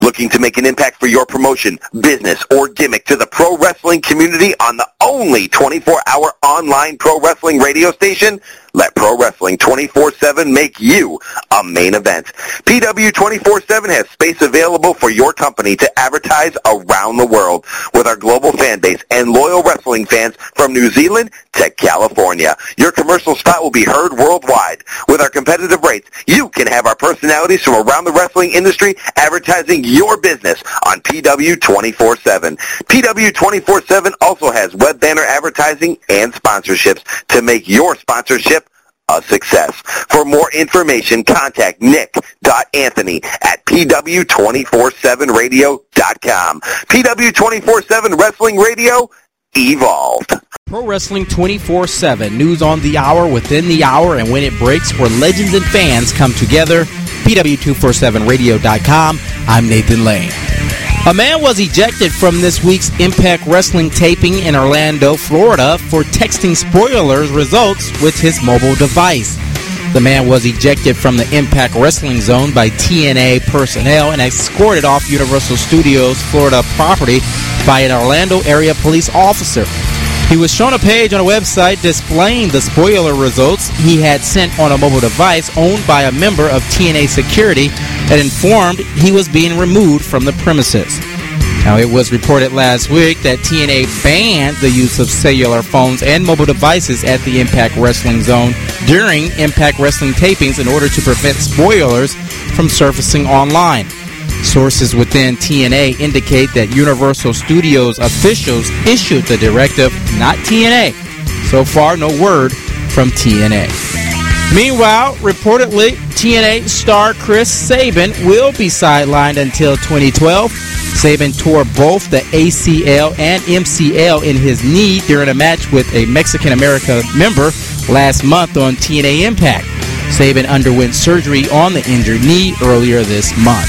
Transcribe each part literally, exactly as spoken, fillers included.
Looking to make an impact for your promotion, business, or gimmick to the pro wrestling community on the only twenty-four hour online pro wrestling radio station? Let Pro Wrestling twenty-four seven make you a main event. P W twenty-four seven has space available for your company to advertise around the world with our global fan base and loyal wrestling fans from New Zealand to California. Your commercial spot will be heard worldwide. With our competitive rates, you can have our personalities from around the wrestling industry advertising your business on P W twenty-four seven. P W twenty-four seven also has web banner advertising and sponsorships to make your sponsorship a success. For more information, contact nick dot anthony at P W twenty-four seven radio dot com. P W twenty-four seven Wrestling Radio, evolved. Pro Wrestling twenty-four seven, news on the hour, within the hour, and when it breaks, where legends and fans come together. P W two forty-seven radio dot com. I'm Nathan Lane. A man was ejected from this week's Impact Wrestling taping in Orlando, Florida, for texting spoilers results with his mobile device. The man was ejected from the Impact Wrestling Zone by T N A personnel and escorted off Universal Studios Florida property by an Orlando area police officer. He was shown a page on a website displaying the spoiler results he had sent on a mobile device owned by a member of T N A security that informed he was being removed from the premises. Now, it was reported last week that T N A banned the use of cellular phones and mobile devices at the Impact Wrestling Zone during Impact Wrestling tapings in order to prevent spoilers from surfacing online. Sources within T N A indicate that Universal Studios officials issued the directive, not T N A. So far, no word from T N A. Meanwhile, reportedly, T N A star Chris Sabin will be sidelined until twenty twelve. Sabin tore both the A C L and M C L in his knee during a match with a Mexican-American member last month on T N A Impact. Sabin underwent surgery on the injured knee earlier this month.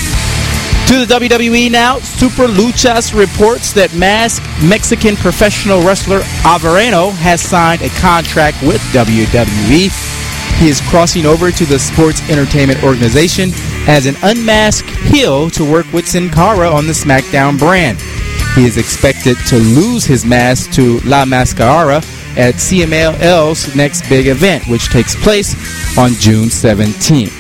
To the W W E now, Super Luchas reports that masked Mexican professional wrestler Alvareno has signed a contract with W W E. He is crossing over to the Sports Entertainment Organization as an unmasked heel to work with Sin Cara on the SmackDown brand. He is expected to lose his mask to La Mascara at C M L L's next big event, which takes place on June seventeenth.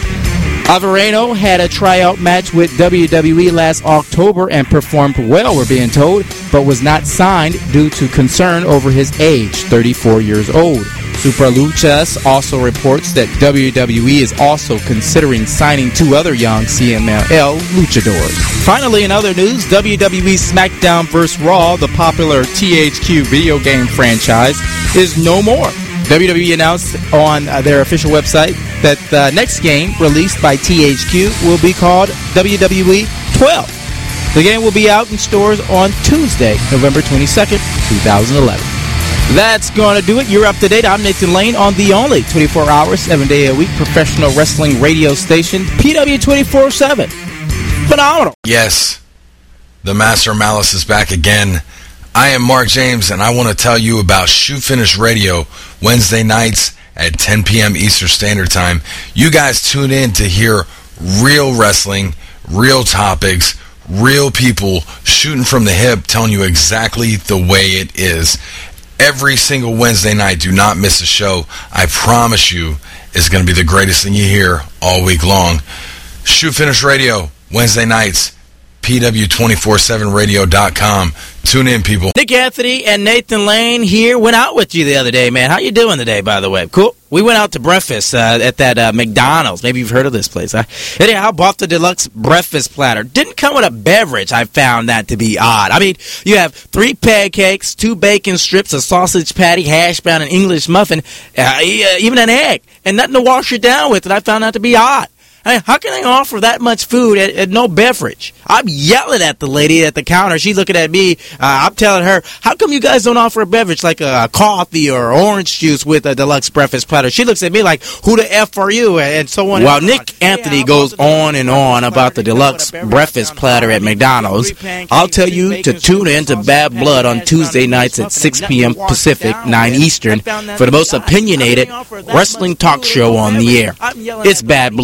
Alvareno had a tryout match with W W E last October and performed well, we're being told, but was not signed due to concern over his age, thirty-four years old. Super Luchas also reports that W W E is also considering signing two other young C M L luchadors. Finally, in other news, W W E SmackDown versus. Raw, the popular T H Q video game franchise, is no more. W W E announced on uh, their official website that the next game released by T H Q will be called W W E twelve. The game will be out in stores on Tuesday, November twenty-second, twenty eleven. That's going to do it. You're up to date. I'm Nathan Lane on the only twenty-four hour, seven day a week professional wrestling radio station, P W twenty-four seven. Phenomenal. Yes, the Master Malice is back again. I am Mark James, and I want to tell you about Shoot Finish Radio, Wednesday nights at ten p.m. Eastern Standard Time. You guys tune in to hear real wrestling, real topics, real people shooting from the hip, telling you exactly the way it is. Every single Wednesday night, do not miss a show. I promise you it's going to be the greatest thing you hear all week long. Shoot Finish Radio, Wednesday nights, P W two forty-seven radio dot com. Tune in, people. Nick Anthony and Nathan Lane here. Went out with you the other day, man. How you doing today, by the way? Cool. We went out to breakfast uh, at that uh, McDonald's. Maybe you've heard of this place. Huh? Anyhow, bought the deluxe breakfast platter. Didn't come with a beverage. I found that to be odd. I mean, you have three pancakes, two bacon strips, a sausage patty, hash brown, an English muffin, uh, even an egg, and nothing to wash it down with. And I found that to be odd. I mean, how can they offer that much food and, and no beverage? I'm yelling at the lady at the counter. She's looking at me. Uh, I'm telling her, how come you guys don't offer a beverage like a, a coffee or orange juice with a deluxe breakfast platter? She looks at me like, who the F are you? And so on. While Nick Anthony yeah, goes on and on about the deluxe breakfast platter at McDonald's, I'll tell you to tune in to Bad Blood on Tuesday nights at six p.m. Pacific, nine Eastern, for the most opinionated wrestling talk show on the air. It's Bad Blood with Nick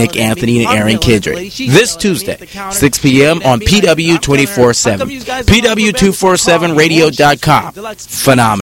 Mike Anthony and Aaron Kendrick. This Tuesday, six p.m. on P W twenty-four seven. P W two forty-seven radio dot com. Phenomenal.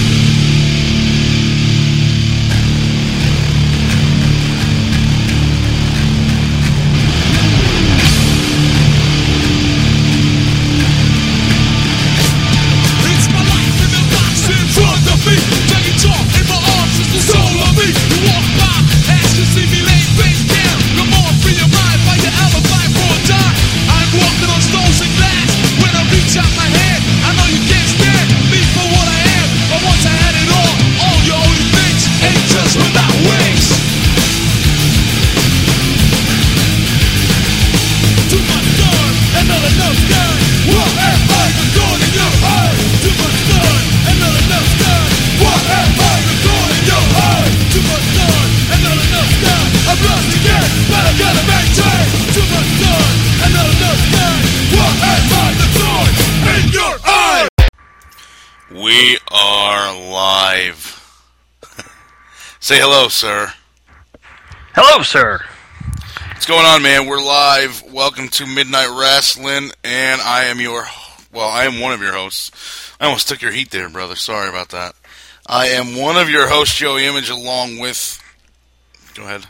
We are live. Say hello, sir. Hello, sir. What's going on, man? We're live. Welcome to Midnight Wrestling, and I am your, well, I am one of your hosts. I almost took your heat there, brother. Sorry about that. I am one of your hosts, Joey Image, along with, go ahead.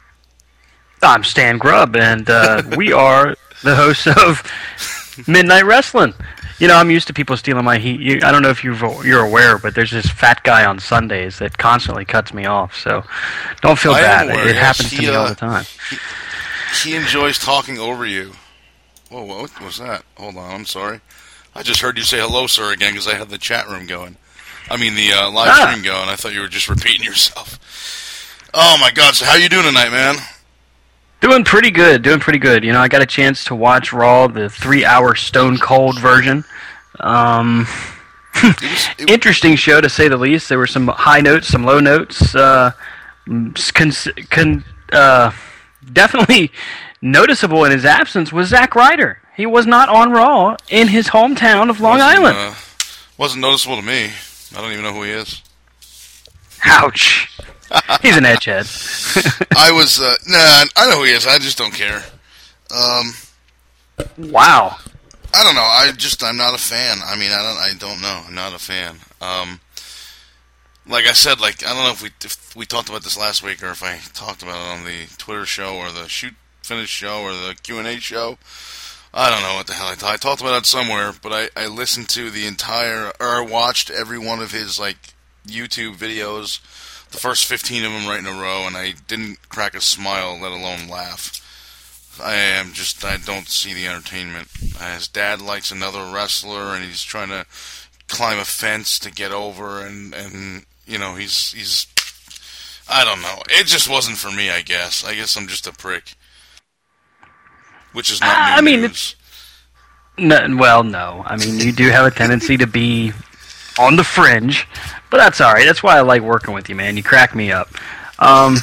I'm Stan Grubb, and uh, we are the hosts of Midnight Wrestling. You know, I'm used to people stealing my heat. You, I don't know if you've, you're aware, but there's this fat guy on Sundays that constantly cuts me off. So don't feel I bad. Aware, it yes. happens he, to me uh, all the time. He, he enjoys talking over you. Whoa, what was that? Hold on, I'm sorry. I just heard you say hello, sir, again, because I had the chat room going. I mean, the uh, live ah. stream going. I thought you were just repeating yourself. Oh, my God. So how you doing tonight, man? Doing pretty good. Doing pretty good. You know, I got a chance to watch Raw, the three-hour Stone Cold version. Um, it was, it interesting show, to say the least. There were some high notes, some low notes. Uh, con, con, uh, definitely noticeable in his absence was Zack Ryder. He was not on Raw in his hometown of Long wasn't, Island. Uh, wasn't noticeable to me. I don't even know who he is. Ouch. He's an edgehead. I was, uh, nah, I know who he is. I just don't care. Um, wow. I don't know. I just, I'm not a fan. I mean, I don't, I don't know. I'm not a fan. Um, like I said, like, I don't know if we, if we talked about this last week or if I talked about it on the Twitter show or the Shoot Finish show or the Q and A show. I don't know what the hell I, t- I talked about it somewhere, but I, I listened to the entire, or I watched every one of his, like, YouTube videos, the first fifteen of them right in a row, and I didn't crack a smile, let alone laugh. I am just, I don't see the entertainment. His dad likes another wrestler, and he's trying to climb a fence to get over, and, and you know, he's, he's, I don't know. It just wasn't for me, I guess. I guess I'm just a prick. Which is not uh, new I mean, news. No, well, no. I mean, you do have a tendency to be on the fringe, but that's all right. That's why I like working with you, man. You crack me up. Um,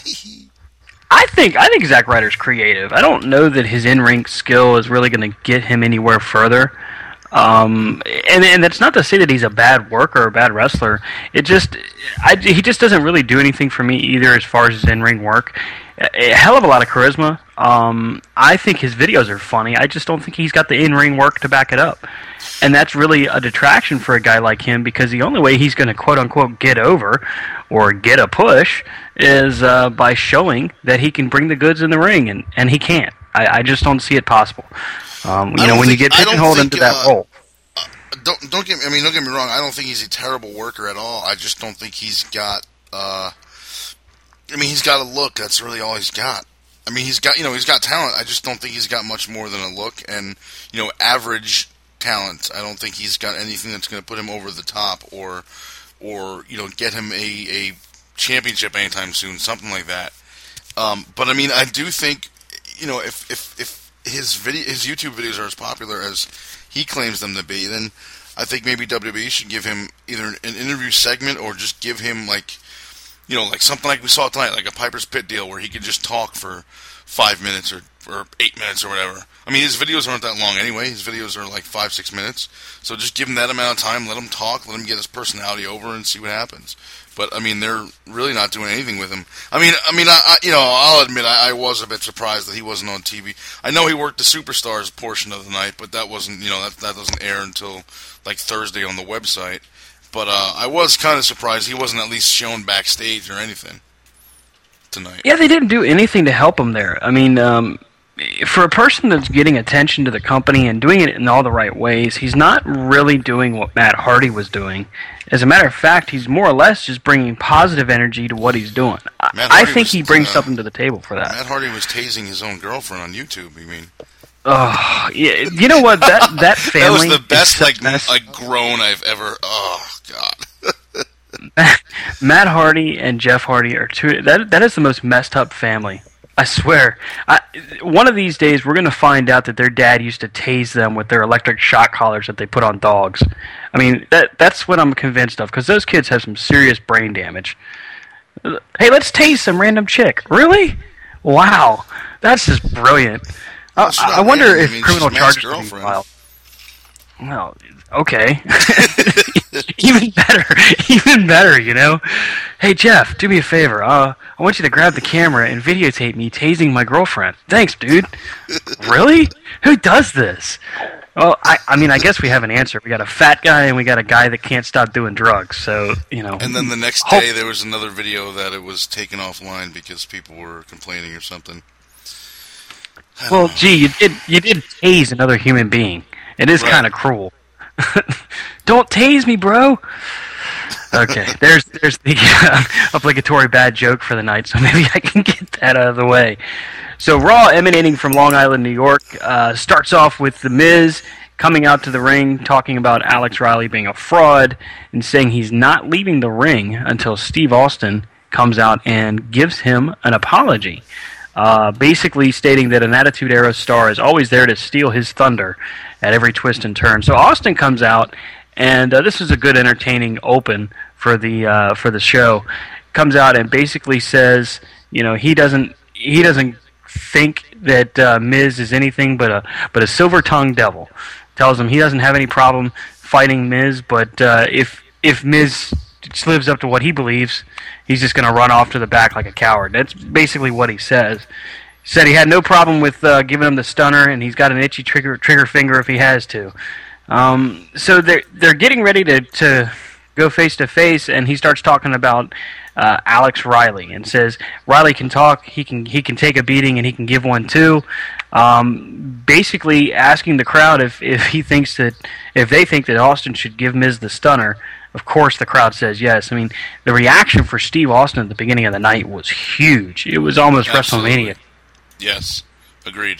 I think I think Zack Ryder's creative. I don't know that his in-ring skill is really going to get him anywhere further. Um, and and that's not to say that he's a bad worker or a bad wrestler. It just, I, he just doesn't really do anything for me either as far as his in-ring work. A hell of a lot of charisma. Um, I think his videos are funny. I just don't think he's got the in-ring work to back it up. And that's really a detraction for a guy like him, because the only way he's going to quote-unquote get over or get a push is uh, by showing that he can bring the goods in the ring, and, and he can't. I, I just don't see it possible. Um, you know, when think, you get pigeonholed into that uh, role. Uh, don't don't get me, I mean, don't get me wrong. I don't think he's a terrible worker at all. I just don't think he's got. Uh, I mean, he's got a look. That's really all he's got. I mean, he's got, you know, he's got talent. I just don't think he's got much more than a look and, you know, average talent. I don't think he's got anything that's going to put him over the top or, or you know, get him a, a championship anytime soon, something like that. Um, but I mean, I do think, you know, if if if his video, his YouTube videos are as popular as he claims them to be, then I think maybe W W E should give him either an interview segment or just give him like, you know, like something like we saw tonight, like a Piper's Pit deal where he could just talk for five minutes or, or eight minutes or whatever. I mean, his videos aren't that long anyway. His videos are like five, six minutes. So just give him that amount of time, let him talk, let him get his personality over, and see what happens. But I mean, they're really not doing anything with him. I mean, I mean, I, I you know, I'll admit I, I was a bit surprised that he wasn't on T V. I know he worked the Superstars portion of the night, but that wasn't, you know, that that doesn't air until like Thursday on the website. But uh, I was kind of surprised he wasn't at least shown backstage or anything tonight. Yeah, they didn't do anything to help him there. I mean, um, for a person that's getting attention to the company and doing it in all the right ways, he's not really doing what Matt Hardy was doing. As a matter of fact, he's more or less just bringing positive energy to what he's doing. I, I think was, he brings uh, something to the table for that. Matt Hardy was tasing his own girlfriend on YouTube, you mean? Oh, yeah. You know what? That that family. That was the best like like groan I've ever. Oh God. Matt Hardy and Jeff Hardy are two. That that is the most messed up family. I swear. I, one of these days, we're going to find out that their dad used to tase them with their electric shock collars that they put on dogs. I mean, that that's what I'm convinced of, because those kids have some serious brain damage. Hey, let's tase some random chick. Really? Wow, that's just brilliant. Uh, I wonder random. if I mean, criminal charges will be filed. Well, okay. Even better. Even better, you know? Hey, Jeff, do me a favor. Uh, I want you to grab the camera and videotape me tasing my girlfriend. Thanks, dude. Really? Who does this? Well, I, I mean, I guess we have an answer. We got a fat guy and we got a guy that can't stop doing drugs. So, you know. And then the next day there was another video that it was taken offline because people were complaining or something. Well, gee, you did you did tase another human being. It is right. kind of cruel. Don't tase me, bro. Okay, there's there's the uh, obligatory bad joke for the night, so maybe I can get that out of the way. So Raw, emanating from Long Island, New York, uh, starts off with The Miz coming out to the ring, talking about Alex Riley being a fraud, and saying he's not leaving the ring until Steve Austin comes out and gives him an apology. Uh, basically stating that an Attitude Era star is always there to steal his thunder at every twist and turn. So Austin comes out, and uh, this is a good, entertaining open for the uh, for the show. Comes out and basically says, you know, he doesn't he doesn't think that uh, Miz is anything but a but a silver-tongued devil. Tells him he doesn't have any problem fighting Miz, but uh, if if Miz lives up to what he believes, he's just going to run off to the back like a coward. That's basically what he says. He said he had no problem with uh, giving him the stunner, and he's got an itchy trigger trigger finger if he has to. Um, so they're they're getting ready to, to go face to face, and he starts talking about uh, Alex Riley and says Riley can talk, he can he can take a beating, and he can give one too. Um, basically asking the crowd if, if he thinks that if they think that Austin should give Miz the stunner. Of course, the crowd says yes. I mean, the reaction for Steve Austin at the beginning of the night was huge. It was almost Absolutely. WrestleMania. Yes, agreed.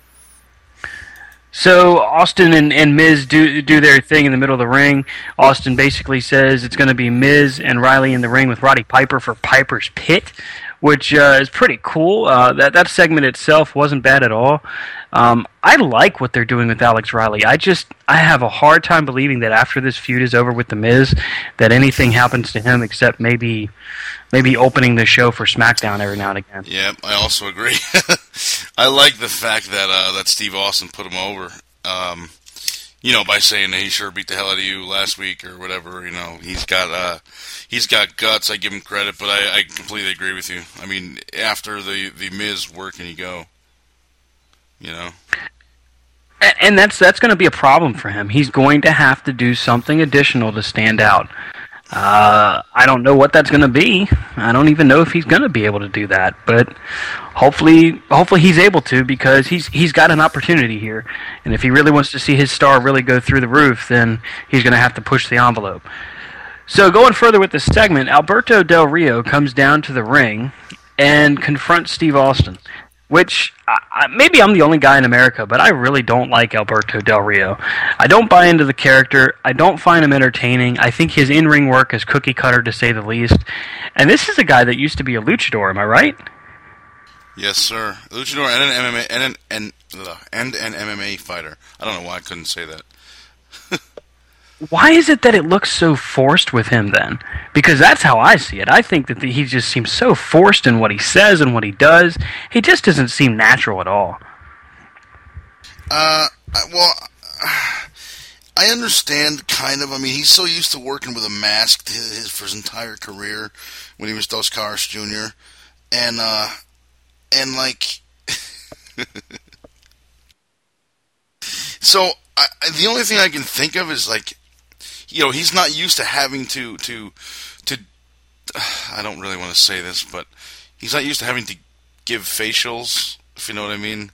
So Austin and, and Miz do do their thing in the middle of the ring. Austin basically says it's going to be Miz and Riley in the ring with Roddy Piper for Piper's Pit, which uh, is pretty cool. Uh, that that segment itself wasn't bad at all. Um, I like what they're doing with Alex Riley. I just I have a hard time believing that after this feud is over with The Miz, that anything happens to him except maybe maybe opening the show for SmackDown every now and again. Yeah, I also agree. I like the fact that uh, that Steve Austin put him over. Um, you know, by saying that he sure beat the hell out of you last week or whatever. You know, he's got uh, he's got guts. I give him credit, but I, I completely agree with you. I mean, after the the Miz, where can he go? You know, and that's that's going to be a problem for him. He's going to have to do something additional to stand out. Uh, I don't know what that's going to be. I don't even know if he's going to be able to do that. But hopefully, hopefully he's able to, because he's he's got an opportunity here. And if he really wants to see his star really go through the roof, then he's going to have to push the envelope. So going further with this segment, Alberto Del Rio comes down to the ring and confronts Steve Austin. Which, I, maybe I'm the only guy in America, but I really don't like Alberto Del Rio. I don't buy into the character. I don't find him entertaining. I think his in-ring work is cookie cutter, to say the least. And this is a guy that used to be a luchador, am I right? Yes, sir. Luchador and an M M A and an and, and an M M A fighter. I don't know why I couldn't say that. why is it that it looks so forced with him then? Because that's how I see it. I think that the, he just seems so forced in what he says and what he does. He just doesn't seem natural at all. Uh, well, I understand kind of. I mean, he's so used to working with a mask his, for his entire career when he was Dos Caras Junior And, uh, and like, so I, the only thing I can think of is like, you know, he's not used to having to, to, to, I don't really want to say this, but he's not used to having to give facials, if you know what I mean.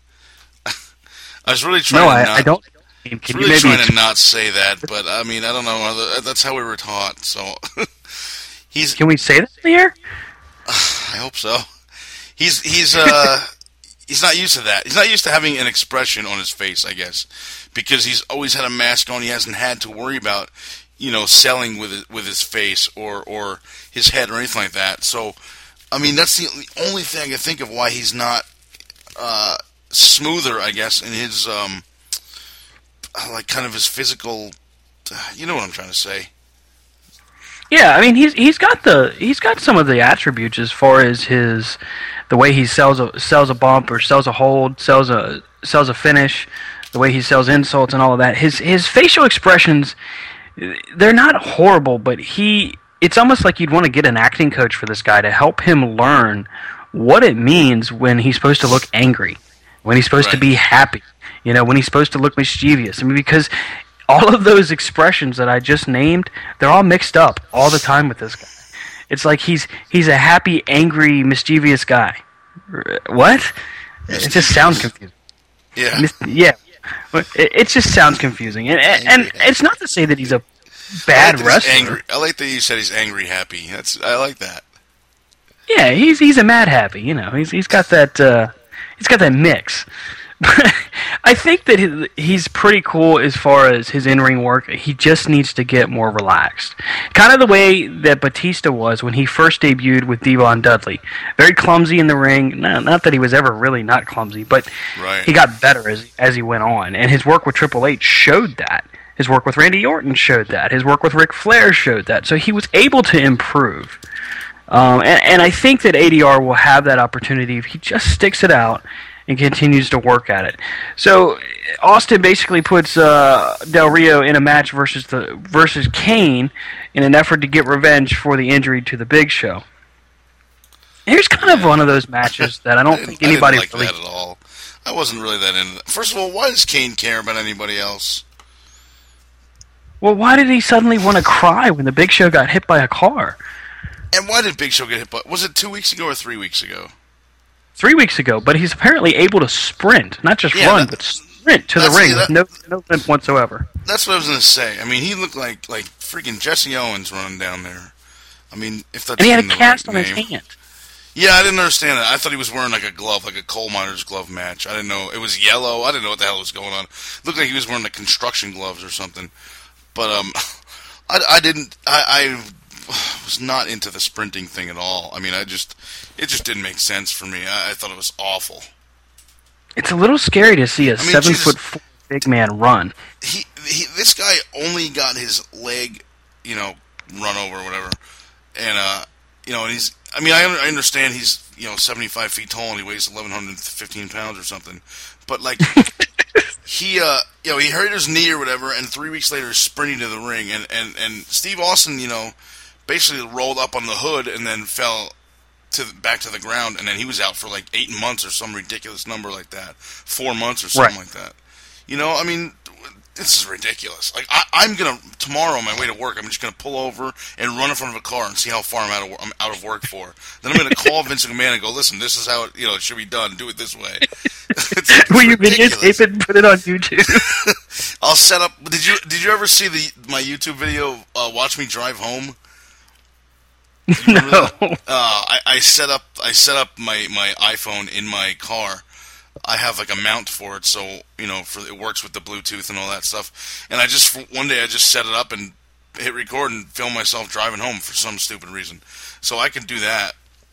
I was really trying no, to I, not, I don't. Can I was really trying to not say that, but I mean, I don't know. That's how we were taught, so. he's. Can we say that here? I hope so. He's, he's, uh, he's not used to that. He's not used to having an expression on his face, I guess, because he's always had a mask on. He hasn't had to worry about, you know, selling with his, with his face or, or his head or anything like that. So, I mean, that's the only thing I can think of why he's not uh, smoother, I guess, in his, um, like, kind of his physical, you know what I'm trying to say. Yeah, I mean, he's he's got the he's got some of the attributes as far as his the way he sells a sells a bump or sells a hold, sells a sells a finish, the way he sells insults and all of that. His his facial expressions, they're not horrible, but he it's almost like you'd want to get an acting coach for this guy to help him learn what it means when he's supposed to look angry, when he's supposed right. to be happy, you know, when he's supposed to look mischievous. I mean, because all of those expressions that I just named, they're all mixed up all the time with this guy. It's like he's he's a happy, angry, mischievous guy. What? It just sounds confusing. Yeah. Yeah. It, it just sounds confusing. And, and it's not to say that he's a bad I like wrestler. Angry. I like that you said he's angry happy. That's I like that. Yeah, he's he's a mad happy, you know. He's he's got that uh, he's got that mix. I think that he, he's pretty cool as far as his in-ring work. He just needs to get more relaxed. Kind of the way that Batista was when he first debuted with Devon Dudley. Very clumsy in the ring. No, not that he was ever really not clumsy, but right. he got better as as he went on. And his work with Triple H showed that. His work with Randy Orton showed that. His work with Ric Flair showed that. So he was able to improve. Um, and, and I think that A D R will have that opportunity if he just sticks it out and continues to work at it. So Austin basically puts uh, Del Rio in a match versus the versus Kane in an effort to get revenge for the injury to the Big Show. Here's kind of one of those matches that I don't I think anybody I didn't like really... that at all. I wasn't really that into that. First of all, why does Kane care about anybody else? Well, why did he suddenly want to cry when the Big Show got hit by a car? And why did Big Show get hit by... Was it two weeks ago or three weeks ago? Three weeks ago, but he's apparently able to sprint, not just yeah, run, that, but sprint to the ring that, with no no limp whatsoever. That's what I was going to say. I mean, he looked like like freaking Jesse Owens running down there. I mean, if that's and he had a the cast right on name. his hand. Yeah, I didn't understand that. I thought he was wearing like a glove, like a coal miner's glove match. I didn't know it was yellow. I didn't know what the hell was going on. It looked like he was wearing like construction gloves or something. But um, I, I didn't. I. I was not into the sprinting thing at all. I mean, I just, it just didn't make sense for me. I, I thought it was awful. It's a little scary to see a I mean, seven Jesus, foot four big man run. He, he, this guy only got his leg, you know, run over or whatever, and uh, you know, and he's. I mean, I, I understand he's, you know, seventy-five feet tall and he weighs eleven hundred fifteen pounds or something, but like. He, uh, you know, he hurt his knee or whatever, and three weeks later, he's sprinting to the ring, and, and, and Steve Austin, you know, basically rolled up on the hood and then fell to back to the ground, and then he was out for like eight months or some ridiculous number like that, four months or something right. like that. You know, I mean, this is ridiculous. Like, I, I'm gonna tomorrow on my way to work, I'm just gonna pull over and run in front of a car and see how far I'm out of I'm out of work for. Then I'm gonna call Vince McMahon and go, listen, this is how it, you know it should be done. Do it this way. It's, it's Will you videotape it and put it on YouTube? I'll set up. Did you Did you ever see the my YouTube video? Uh, Watch me drive home. No. Uh, I, I set up. I set up my, my iPhone in my car. I have like a mount for it, so you know, for it works with the Bluetooth and all that stuff. And I just one day I just set it up and hit record and film myself driving home for some stupid reason. So I can do that,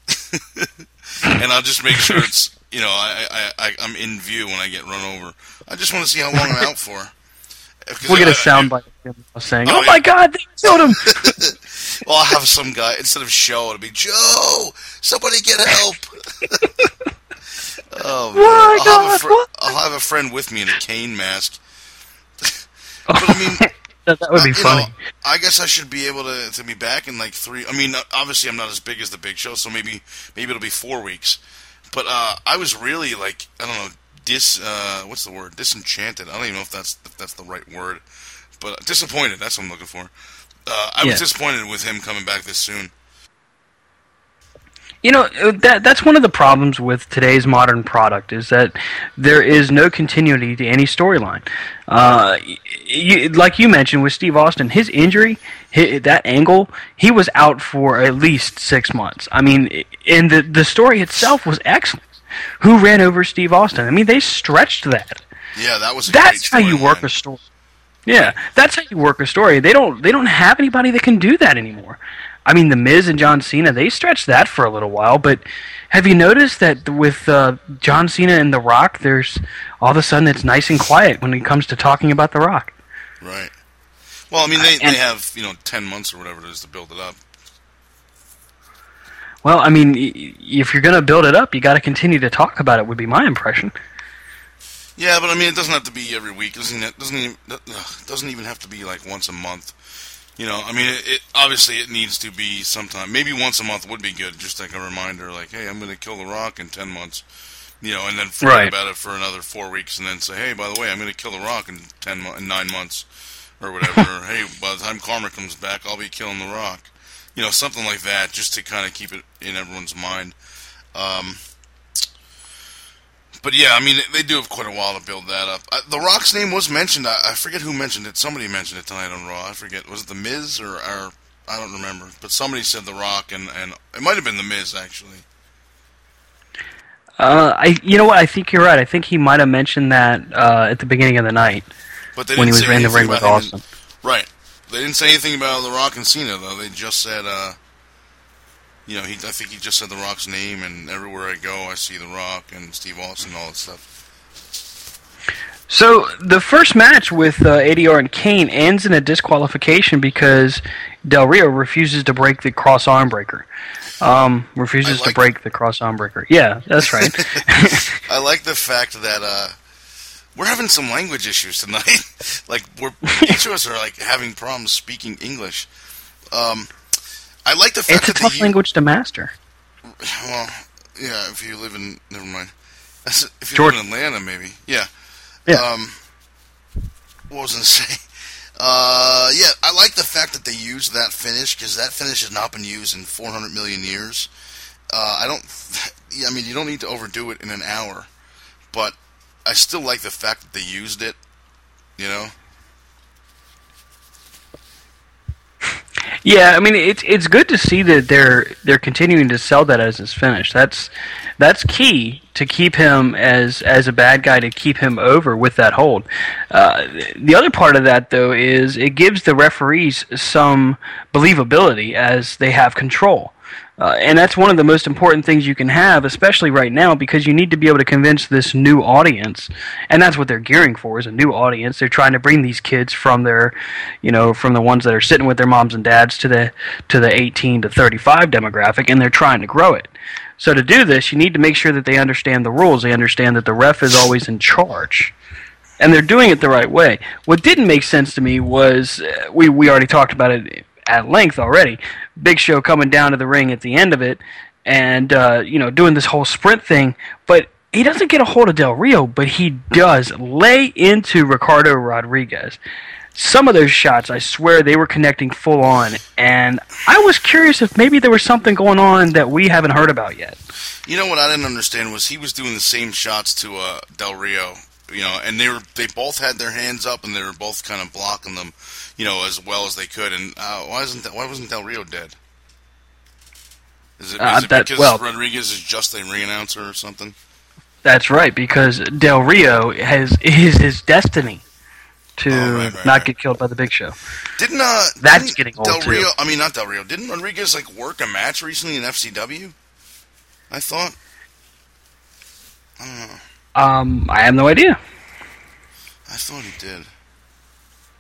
and I'll just make sure it's. You know, I, I, I, I'm in view when I get run over. I just want to see how long I'm out for. We'll get a soundbite of him saying, "Oh, oh my God, they killed him." Well, I'll have some guy instead of show. It'll be Joe. Somebody get help. Oh, man. My I'll, God, have a fr- I'll have a friend with me in a Kane mask. But I mean, that, that would be uh, funny. Know, I guess I should be able to to be back in like three. I mean, obviously I'm not as big as the Big Show, so maybe maybe it'll be four weeks. But uh, I was really like I don't know dis uh, what's the word disenchanted. I don't even know if that's if that's the right word, but disappointed. That's what I'm looking for. Uh, I yeah. was disappointed with him coming back this soon. You know, that that's one of the problems with today's modern product is that there is no continuity to any storyline. Uh, you, like you mentioned with Steve Austin, his injury, his, that angle, he was out for at least six months. I mean, and the, the story itself was excellent. Who ran over Steve Austin? I mean, they stretched that. Yeah, that was a That's great how you work line. a story. Yeah, that's how you work a story. They don't they don't have anybody that can do that anymore. I mean, The Miz and John Cena, they stretched that for a little while, but have you noticed that with uh, John Cena and The Rock, there's all of a sudden it's nice and quiet when it comes to talking about The Rock? Right. Well, I mean, they, and, they have, you know, ten months or whatever it is to build it up. Well, I mean, if you're going to build it up, you got to continue to talk about it, would be my impression. Yeah, but I mean, it doesn't have to be every week. It doesn't it doesn't even, it doesn't even have to be like once a month. You know, I mean, it, it obviously it needs to be sometime. Maybe once a month would be good, just like a reminder, like, hey, I'm going to kill The Rock in ten months. You know, and then forget right. about it for another four weeks, and then say, hey, by the way, I'm going to kill The Rock in ten, mo- in nine months, or whatever. Or, hey, by the time Karma comes back, I'll be killing The Rock. You know, something like that, just to kind of keep it in everyone's mind. Um, but yeah, I mean, they do have quite a while to build that up. Uh, the Rock's name was mentioned. I, I forget who mentioned it. Somebody mentioned it tonight on Raw. I forget. Was it The Miz or, or I don't remember. But somebody said The Rock, and, and it might have been The Miz, actually. Uh, I, you know what? I think you're right. I think he might have mentioned that uh, at the beginning of the night but they when he didn't was say in the ring with Austin. And, right. They didn't say anything about The Rock and Cena, though. They just said, uh, you know, he, I think he just said The Rock's name, and everywhere I go, I see The Rock and Steve Austin and all that stuff. So the first match with uh, A D R and Kane ends in a disqualification because Del Rio refuses to break the cross arm breaker. Um, refuses like to break the cross arm breaker. Yeah, that's right. I like the fact that uh, we're having some language issues tonight. Like we're each of us are like having problems speaking English. Um, I like the fact it's a that tough the, language to master. Well, yeah. If you live in, never mind. If you Georgia. live in Atlanta, maybe. Yeah. Yeah. Um, what was I going to say? Uh, yeah, I like the fact that they used that finish, because that finish has not been used in four hundred million years. Uh, I don't, I mean, you don't need to overdo it in an hour, but I still like the fact that they used it, you know? Yeah, I mean it's it's good to see that they're they're continuing to sell that as his finish. That's that's key to keep him as as a bad guy, to keep him over with that hold. Uh, the other part of that though is it gives the referees some believability as they have control. Uh, and that's one of the most important things you can have, especially right now, because you need to be able to convince this new audience, and that's what they're gearing for, is a new audience. They're trying to bring these kids from their, you know, from the ones that are sitting with their moms and dads to the to the eighteen to thirty-five demographic, and they're trying to grow it. So to do this, you need to make sure that they understand the rules. They understand that the ref is always in charge. And they're doing it the right way. What didn't make sense to me was, uh, we, we already talked about it at length already, Big Show coming down to the ring at the end of it and, uh, you know, doing this whole sprint thing, but he doesn't get a hold of Del Rio, but he does lay into Ricardo Rodriguez. Some of those shots, I swear, they were connecting full on, and I was curious if maybe there was something going on that we haven't heard about yet. You know what I didn't understand was he was doing the same shots to uh, Del Rio, you know, and they were they both had their hands up and they were both kind of blocking them, you know, as well as they could. And uh, why isn't that, why wasn't Del Rio dead? Is it, Uh, is it that- because well- Rodriguez is just a ring announcer or something? That's right, because Del Rio has is his destiny to Oh, right, right, not right. get killed by the Big Show. Didn't uh That's didn't getting old, Del too. Rio? I mean, not Del Rio. Didn't Rodriguez like work a match recently in F C W? I thought. I don't know. Um, I have no idea. I thought he did.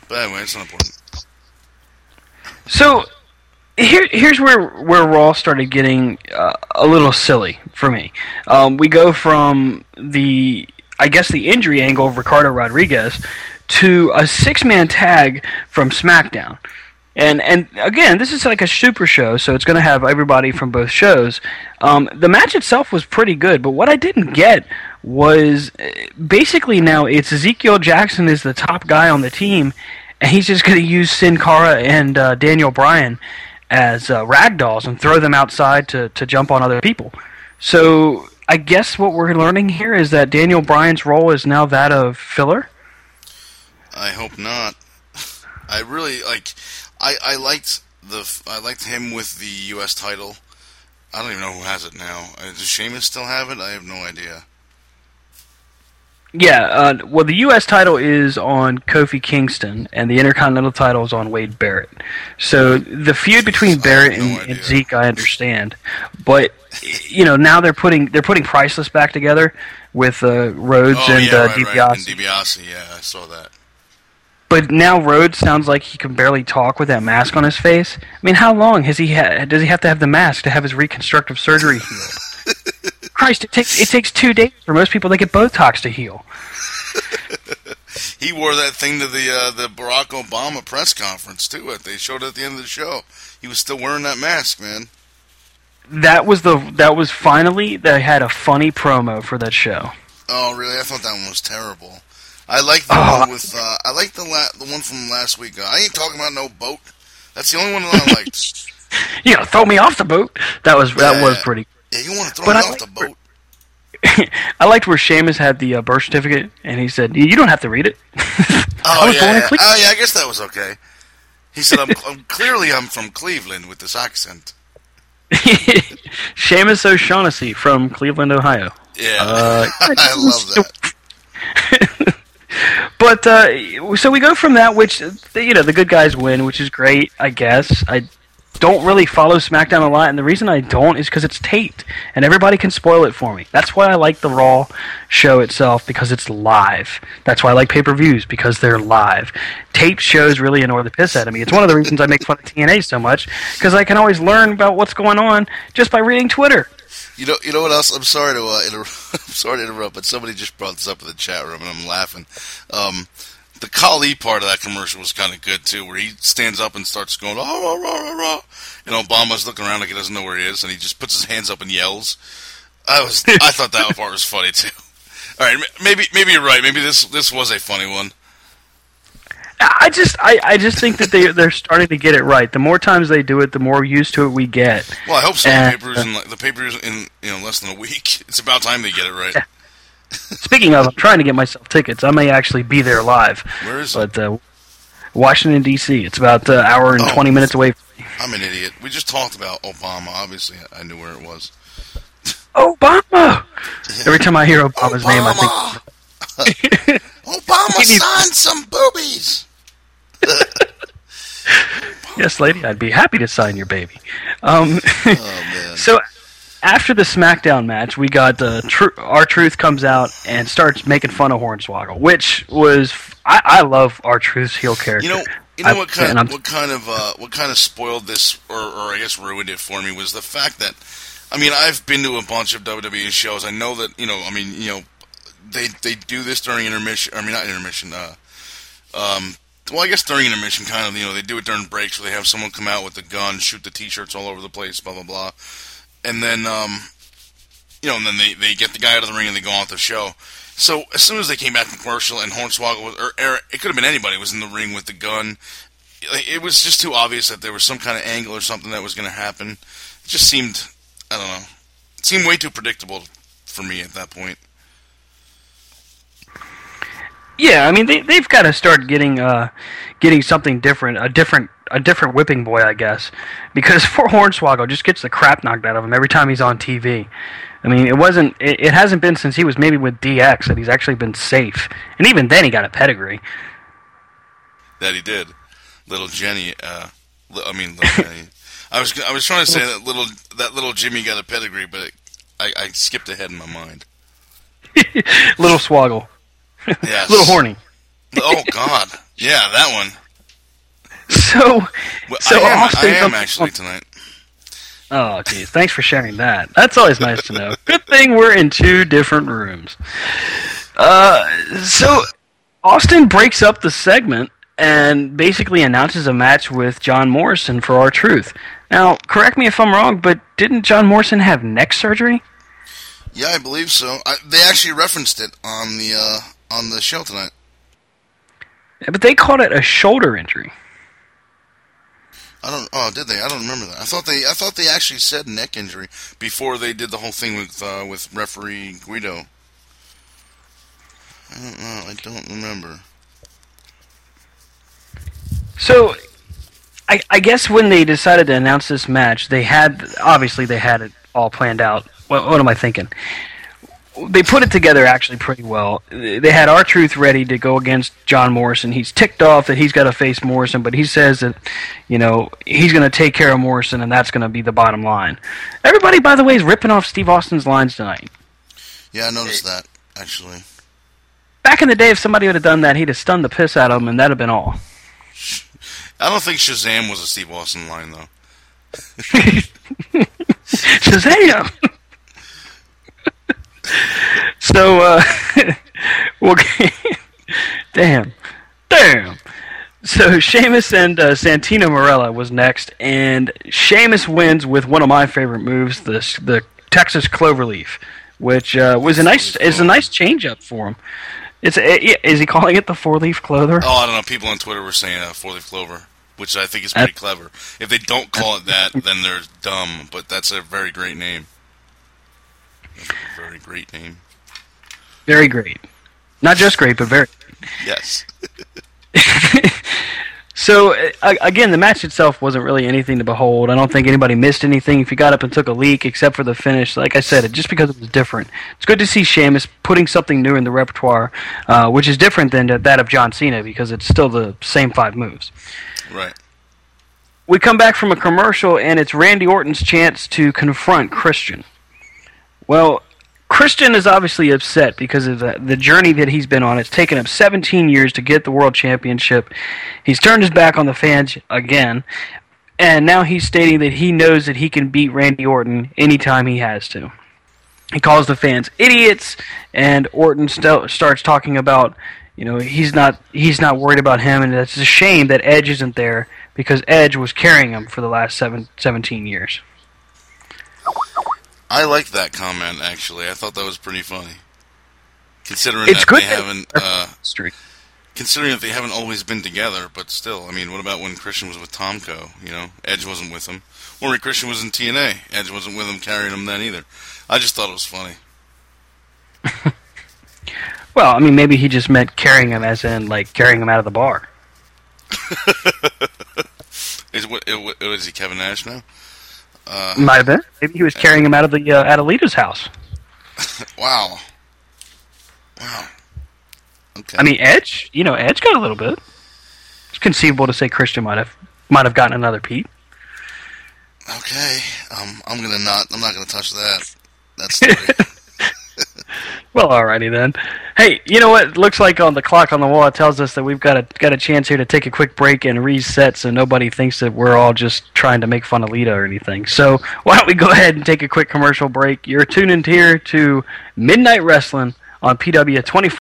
But anyway, it's not important. So, here, here's where where Raw started getting uh, a little silly for me. Um, we go from the, I guess, the injury angle of Ricardo Rodriguez to a six-man tag from SmackDown. And and again, this is like a super show, so it's going to have everybody from both shows. Um, the match itself was pretty good, but what I didn't get was basically now it's Ezekiel Jackson is the top guy on the team, and he's just going to use Sin Cara and uh, Daniel Bryan as uh, ragdolls and throw them outside to, to jump on other people. So I guess what we're learning here is that Daniel Bryan's role is now that of filler? I hope not. I really, like, I, I liked the I liked him with the U S title. I don't even know who has it now. Does Sheamus still have it? I have no idea. Yeah, uh, well, the U S title is on Kofi Kingston, and the Intercontinental title is on Wade Barrett. So the feud between Barrett no and, and Zeke, I understand, but you know now they're putting they're putting Priceless back together with uh, Rhodes oh, and yeah, uh, right, DiBiase. right. And DiBiase, yeah, I saw that. But now Rhodes sounds like he can barely talk with that mask on his face. I mean, how long has he ha- does he have to have the mask to have his reconstructive surgery healed? Christ, it takes it takes two days for most people that get Botox to heal. He wore that thing to the uh, the Barack Obama press conference too. It they showed it at the end of the show. He was still wearing that mask, man. That was the that was finally they had a funny promo for that show. Oh, really? I thought that one was terrible. I like the oh. one with uh, I like the la- the one from last week. Uh, I ain't talking about no boat. That's the only one that I liked. You know, throw me off the boat. That was that yeah, was pretty. Yeah, you want to throw but me I off like the boat? I liked where Sheamus had the uh, birth certificate, and he said, "You don't have to read it." Oh yeah, yeah. oh yeah. I guess that was okay. He said, I'm, "I'm clearly I'm from Cleveland with this accent." Sheamus O'Shaughnessy from Cleveland, Ohio. Yeah, uh, I love that. But uh, so we go from that, which you know the good guys win, which is great, I guess. I don't really follow SmackDown a lot, and the reason I don't is because it's taped, and everybody can spoil it for me. That's why I like the Raw show itself, because it's live. That's why I like pay-per-views, because they're live. Taped shows really annoy the piss out of me. It's one of the reasons I make fun of T N A so much, because I can always learn about what's going on just by reading Twitter. You know, you know what else? I'm sorry to uh, inter- I'm sorry to interrupt, but somebody just brought this up in the chat room, and I'm laughing. Um, the Khali part of that commercial was kind of good too, where he stands up and starts going, "Oh, rah, rah, rah, rah," and Obama's looking around like he doesn't know where he is, and he just puts his hands up and yells. I was, I thought that part was funny too. All right, maybe, maybe you're right. Maybe this, this was a funny one. I just, I, I just think that they they're starting to get it right. The more times they do it, the more used to it we get. Well, I hope so. And, the papers in the papers in you know less than a week. It's about time they get it right. Yeah. Speaking of, I'm trying to get myself tickets. I may actually be there live. Where is but, it? Uh, Washington D C. It's about an uh, hour and oh, twenty minutes away from me. I'm an idiot. We just talked about Obama. Obviously, I knew where it was. Obama. Every time I hear Obama's Obama. name, I think Obama signed some boobies. Yes, lady, I'd be happy to sign your baby. Um, oh, man. So, after the SmackDown match, we got uh, Tr- R-Truth comes out and starts making fun of Hornswoggle, which was I, I love R-Truth's heel character. You know, you know I, what kind of, what kind of uh, what kind of spoiled this, or, or I guess ruined it for me, was the fact that I mean I've been to a bunch of W W E shows. I know that you know I mean you know they they do this during intermission. I mean not intermission. Uh, um. Well, I guess during intermission, kind of, you know, they do it during breaks where they have someone come out with a gun, shoot the T-shirts all over the place, blah, blah, blah. And then, um, you know, and then they, they get the guy out of the ring and they go on with the show. So, as soon as they came back from commercial and Hornswoggle, was, or, or it could have been anybody, was in the ring with the gun, it was just too obvious that there was some kind of angle or something that was going to happen. It just seemed, I don't know, it seemed way too predictable for me at that point. Yeah, I mean they they've got to start getting uh getting something different, a different a different whipping boy, I guess, because for Hornswoggle just gets the crap knocked out of him every time he's on T V. I mean, it wasn't it, it hasn't been since he was maybe with D X that he's actually been safe, and even then he got a pedigree. That he did, little Jenny. Uh, I mean, little Jenny. I was I was trying to say that little that little Jimmy got a pedigree, but it, I, I skipped ahead in my mind. Little Swoggle. Yes. Little horny. Oh God! Yeah, that one. So, well, so I am, Austin I am comes- actually tonight. Oh, geez. Thanks for sharing that. That's always nice to know. Good thing we're in two different rooms. Uh, so, Austin breaks up the segment and basically announces a match with John Morrison for R-Truth. Now, correct me if I'm wrong, but didn't John Morrison have neck surgery? Yeah, I believe so. I, they actually referenced it on the uh, on the show tonight. Yeah, but they called it a shoulder injury. I don't. Oh, did they? I don't remember that. I thought they. I thought they actually said neck injury before they did the whole thing with uh, with referee Guido. I don't know. I don't remember. So, I, I guess when they decided to announce this match, they had obviously they had it all planned out. What, what am I thinking? They put it together actually pretty well. They had R-Truth ready to go against John Morrison. He's ticked off that he's got to face Morrison, but he says that, you know, he's going to take care of Morrison, and that's going to be the bottom line. Everybody, by the way, is ripping off Steve Austin's lines tonight. Yeah, I noticed that, actually. Back in the day, if somebody would have done that, he'd have stunned the piss out of him, and that'd have been all. I don't think Shazam was a Steve Austin line, though. Shazam! So, uh, well, damn, damn. So, Sheamus and uh, Santino Marella was next, and Sheamus wins with one of my favorite moves, the the Texas Cloverleaf, which uh, was a nice is a nice change up for him. It's it, is he calling it the four leaf clover? Oh, I don't know. People on Twitter were saying uh, four leaf clover, which I think is pretty clever. If they don't call it that, then they're dumb. But that's a very great name. That's a very great name. Very great. Not just great, but very great. Yes. So, uh, again, the match itself wasn't really anything to behold. I don't think anybody missed anything if you got up and took a leak, except for the finish. Like I said, just because it was different. It's good to see Sheamus putting something new in the repertoire, uh, which is different than that of John Cena, because it's still the same five moves. Right. We come back from a commercial, and it's Randy Orton's chance to confront Christian. Well, Christian is obviously upset because of the, the journey that he's been on. It's taken him seventeen years to get the World Championship. He's turned his back on the fans again, and now he's stating that he knows that he can beat Randy Orton anytime he has to. He calls the fans idiots, and Orton st- starts talking about, you know, he's not he's not worried about him, and it's a shame that Edge isn't there because Edge was carrying him for the last seven, seventeen years. I liked that comment, actually. I thought that was pretty funny. Considering It's that good they that- haven't... Uh, Street. considering that they haven't always been together, but still, I mean, what about when Christian was with Tomko, you know? Edge wasn't with him. Or when Christian was in T N A. Edge wasn't with him, carrying him then either. I just thought it was funny. Well, I mean, maybe he just meant carrying him as in, like, carrying him out of the bar. Is, what, it, is he Kevin Nash now? Uh, Might have been. Maybe he was carrying him out of the uh, out of Lita's house. wow. Wow. Okay. I mean, Edge. You know, Edge got a little bit. It's conceivable to say Christian might have might have gotten another Pete. Okay. Um, I'm gonna not. I'm not gonna touch that. That story. Well, alrighty then. Hey, you know what? It looks like on the clock on the wall it tells us that we've got a got a chance here to take a quick break and reset, so nobody thinks that we're all just trying to make fun of Lita or anything. So why don't we go ahead and take a quick commercial break? You're tuned in here to Midnight Wrestling on P W twenty-four.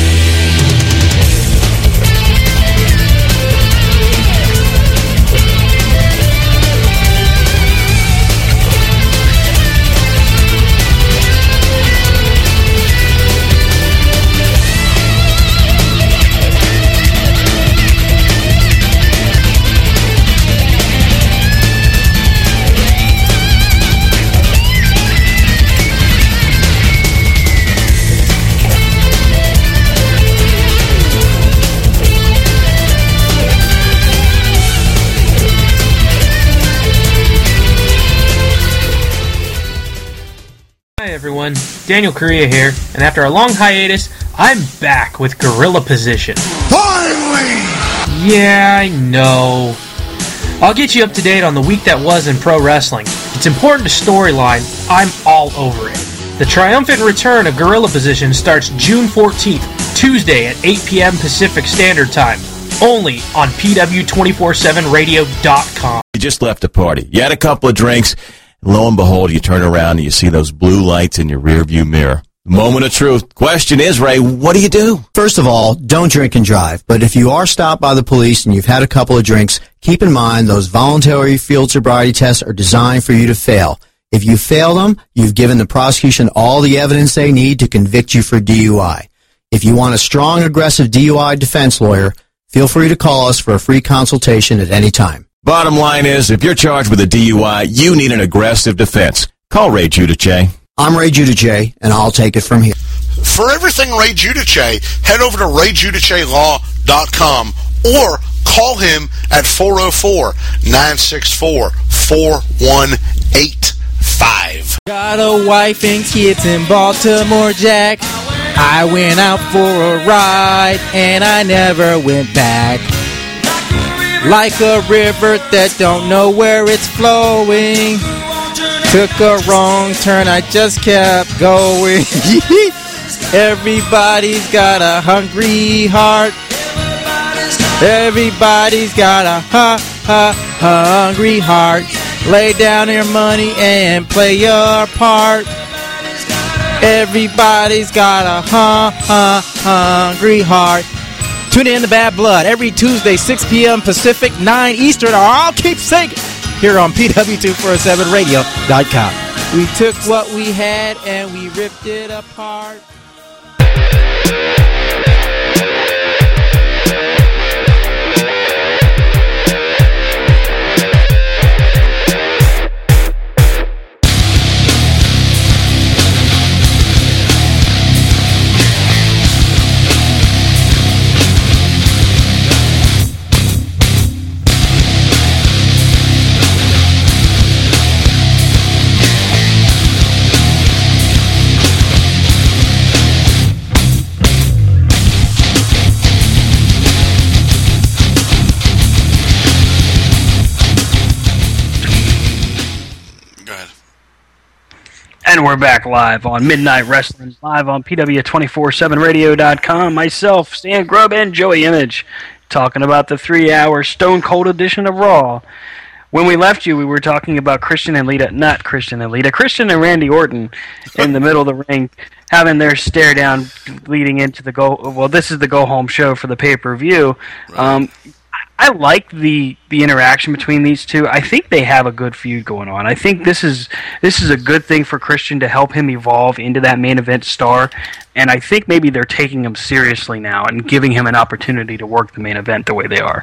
Hi everyone, Daniel Correa here, and after a long hiatus, I'm back with Gorilla Position. Finally! Yeah, I know. I'll get you up to date on the week that was in pro wrestling. It's important to storyline. I'm all over it. The triumphant return of Gorilla Position starts June fourteenth, Tuesday at eight p.m. Pacific Standard Time. only on P W two forty-seven radio dot com. You just left a party. You had a couple of drinks. And lo and behold, you turn around and you see those blue lights in your rearview mirror. Moment of truth. Question is, Ray, what do you do? First of all, don't drink and drive. But if you are stopped by the police and you've had a couple of drinks, keep in mind those voluntary field sobriety tests are designed for you to fail. If you fail them, you've given the prosecution all the evidence they need to convict you for D U I. If you want a strong, aggressive D U I defense lawyer, feel free to call us for a free consultation at any time. Bottom line is, if you're charged with a D U I, you need an aggressive defense. Call Ray Giudice. I'm Ray Giudice, and I'll take it from here. For everything Ray Giudice, head over to ray giudice law dot com or call him at four oh four, nine six four, four one eight five. Got a wife and kids in Baltimore, Jack. I went out for a ride and I never went back. Like a river that don't know where it's flowing. Took a wrong turn, I just kept going. Everybody's got a hungry heart. Everybody's got a ha ha hungry heart. Lay down your money and play your part. Everybody's got a ha ha hungry heart. Tune in to Bad Blood every Tuesday, six p.m. Pacific, nine Eastern, or I'll keep singing here on P W two forty-seven radio dot com. We took what we had and we ripped it apart. And we're back live on Midnight Wrestling, live on P W two forty-seven radio dot com. Myself, Stan Grubb, and Joey Image, talking about the three-hour Stone Cold edition of Raw. When we left you, we were talking about Christian and Lita, not Christian and Lita, Christian and Randy Orton in the middle of the ring, having their stare down leading into the go. Well, this is the go-home show for the pay-per-view. Um, I like the the interaction between these two. I think they have a good feud going on. I think this is this is a good thing for Christian to help him evolve into that main event star, and I think maybe they're taking him seriously now and giving him an opportunity to work the main event the way they are.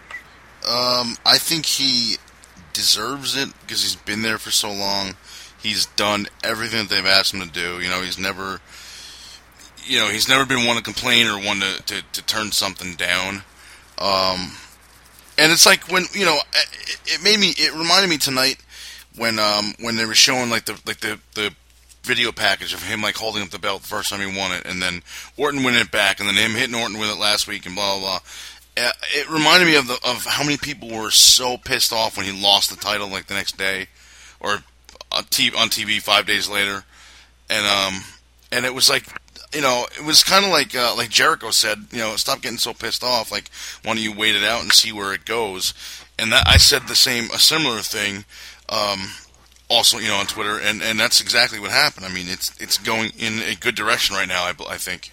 Um, I think he deserves it because he's been there for so long. He's done everything that they've asked him to do. You know, he's never, you know, he's never been one to complain or one to to, to turn something down. Um. And it's like when, you know, it, it made me, it reminded me tonight when um, when they were showing like the like the, the video package of him like holding up the belt the first time he won it, and then Orton winning it back, and then him hitting Orton with it last week, and blah blah blah. Uh, it reminded me of the of how many people were so pissed off when he lost the title like the next day, or on T V, on T V five days later, and um and it was like. You know, it was kind of like uh, like Jericho said, you know, stop getting so pissed off. Like, why don't you wait it out and see where it goes? And that I said the same, a similar thing, um, also, you know, on Twitter, and, and that's exactly what happened. I mean, it's it's going in a good direction right now, I, I think.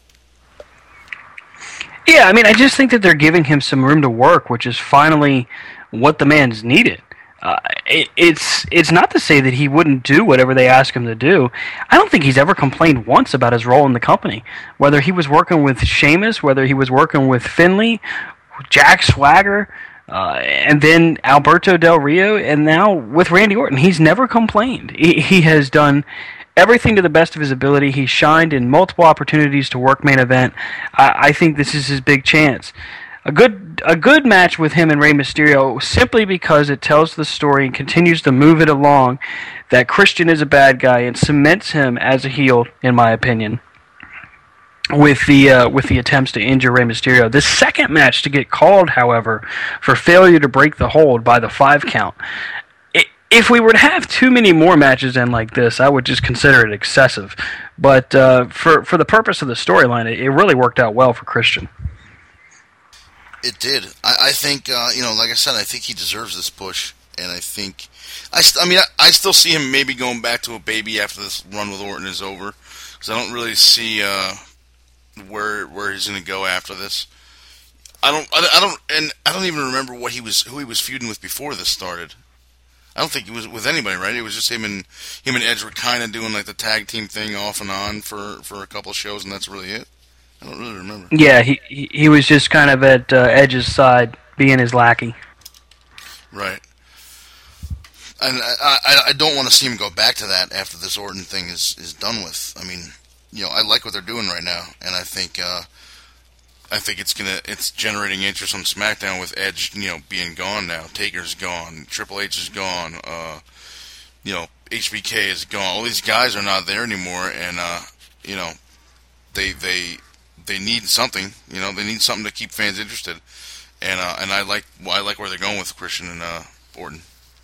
Yeah, I mean, I just think that they're giving him some room to work, which is finally what the man's needed. Uh, it, it's it's not to say that he wouldn't do whatever they ask him to do. I don't think he's ever complained once about his role in the company. Whether he was working with Sheamus, whether he was working with Finlay, Jack Swagger, uh, and then Alberto Del Rio, and now with Randy Orton, he's never complained. He, he has done everything to the best of his ability. He shined in multiple opportunities to work main event. I, I think this is his big chance. A good a good match with him and Rey Mysterio simply because it tells the story and continues to move it along that Christian is a bad guy and cements him as a heel, in my opinion, with the uh, with the attempts to injure Rey Mysterio. The second match to get called, however, for failure to break the hold by the five count. It, if we were to have too many more matches in like this, I would just consider it excessive. But uh, for, for the purpose of the storyline, it, it really worked out well for Christian. It did. I, I think, uh, you know, like I said, I think he deserves this push, and I think, I, st- I mean, I, I still see him maybe going back to a baby after this run with Orton is over, because I don't really see uh, where where he's going to go after this. I don't, I, I don't, and I don't even remember what he was, who he was feuding with before this started. I don't think he was with anybody, right? It was just him and him and Edge were kind of doing like the tag team thing off and on for, for a couple of shows, and that's really it. I don't really remember. Yeah, he he, he was just kind of at uh, Edge's side, being his lackey. Right. And I, I, I don't want to see him go back to that after this Orton thing is, is done with. I mean, you know, I like what they're doing right now, and I think uh, I think it's gonna it's generating interest on SmackDown with Edge, you know, being gone now. Taker's gone, Triple H is gone, uh, you know, H B K is gone. All these guys are not there anymore, and uh, you know, they they. They need something, you know. They need something to keep fans interested, and uh, and I like well, I like where they're going with Christian and uh, Orton.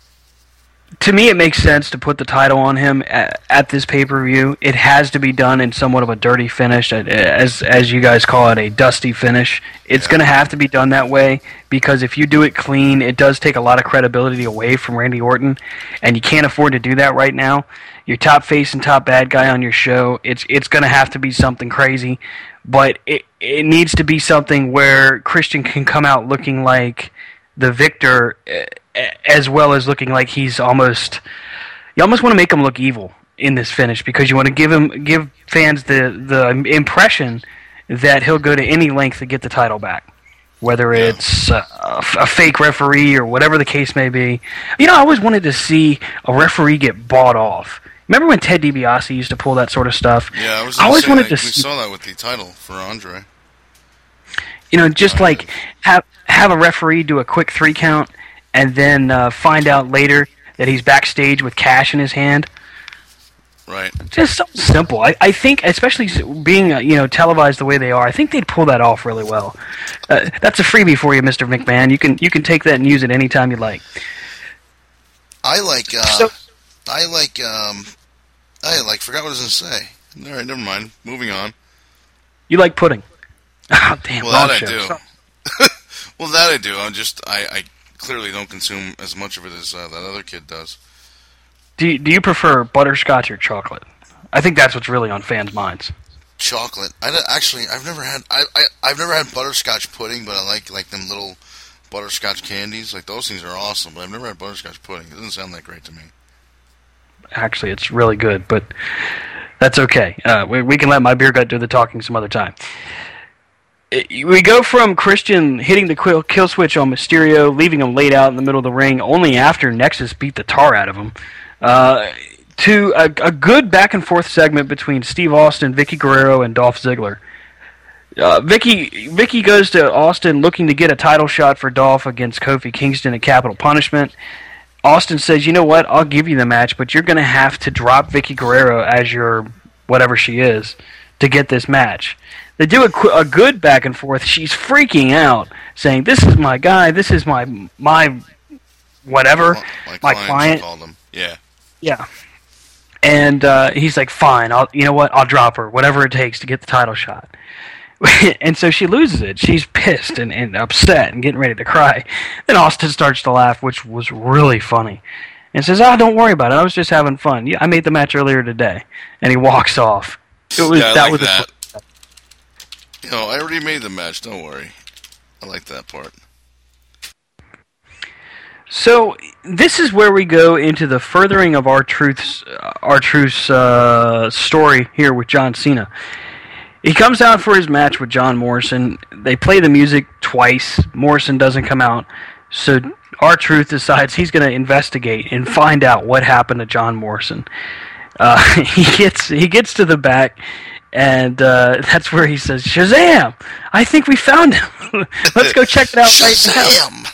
To me, it makes sense to put the title on him at, at this pay-per-view. It has to be done in somewhat of a dirty finish, as as you guys call it, a dusty finish. It's Yeah. going to have to be done that way, because if you do it clean, it does take a lot of credibility away from Randy Orton, and you can't afford to do that right now. Your top face and top bad guy on your show, it's it's going to have to be something crazy, but it it needs to be something where Christian can come out looking like the victor, as well as looking like he's almost, you almost want to make him look evil in this finish, because you want to give him give fans the the impression that he'll go to any length to get the title back, whether it's uh, a fake referee or whatever the case may be. You know, I always wanted to see a referee get bought off. Remember when Ted DiBiase used to pull that sort of stuff? Yeah, I was. I always say, wanted like, to we see, saw that with the title for Andre. you know, just like have have a referee do a quick three count, and then uh, find out later that he's backstage with cash in his hand. Right. Just something simple. I, I think, especially being uh, you know televised the way they are, I think they'd pull that off really well. Uh, that's a freebie for you, Mister McMahon. You can you can take that and use it anytime you like. I like. Uh, So- I like. Um, I like. Forgot what I was going to say. All right, never mind. Moving on. You like pudding? Oh, damn. Well, wrong that I show. do. So- Well, that I do. I'm just. I, I clearly don't consume as much of it as uh, that other kid does. Do you, do you prefer butterscotch or chocolate? I think that's what's really on fans' minds. Chocolate. I don't- actually. I've never had. I, I. I've never had butterscotch pudding, but I like like them little butterscotch candies. Like those things are awesome. But I've never had butterscotch pudding. It doesn't sound that great to me. Actually, it's really good, but that's okay. Uh, we, we can let my beer gut do the talking some other time. It, we go from Christian hitting the kill, kill switch on Mysterio, leaving him laid out in the middle of the ring, only after Nexus beat the tar out of him, uh, to a, a good back-and-forth segment between Steve Austin, Vicky Guerrero, and Dolph Ziggler. Uh, Vicky Vicky goes to Austin looking to get a title shot for Dolph against Kofi Kingston at Capital Punishment. Austin says, you know what, I'll give you the match, but you're going to have to drop Vicky Guerrero as your whatever she is to get this match. They do a, qu- a good back and forth. She's freaking out, saying, this is my guy, this is my my whatever, My, my clients client. called them. Yeah. Yeah. And uh, he's like, fine, I'll, you know what, I'll drop her, whatever it takes to get the title shot. And so she loses it. She's pissed and, and upset and getting ready to cry. Then Austin starts to laugh, which was really funny. And says, oh, don't worry about it. I was just having fun. Yeah, I made the match earlier today. And he walks off. It was, Yeah, I that like was that. A, You know, I already made the match. Don't worry. I like that part. So this is where we go into the furthering of our truth's our truth's uh, story here with John Cena. He comes out for his match with John Morrison. They play the music twice. Morrison doesn't come out. So R-Truth decides he's going to investigate and find out what happened to John Morrison. Uh, he gets he gets to the back, and uh, that's where he says, Shazam! I think we found him. Let's go check it out right now.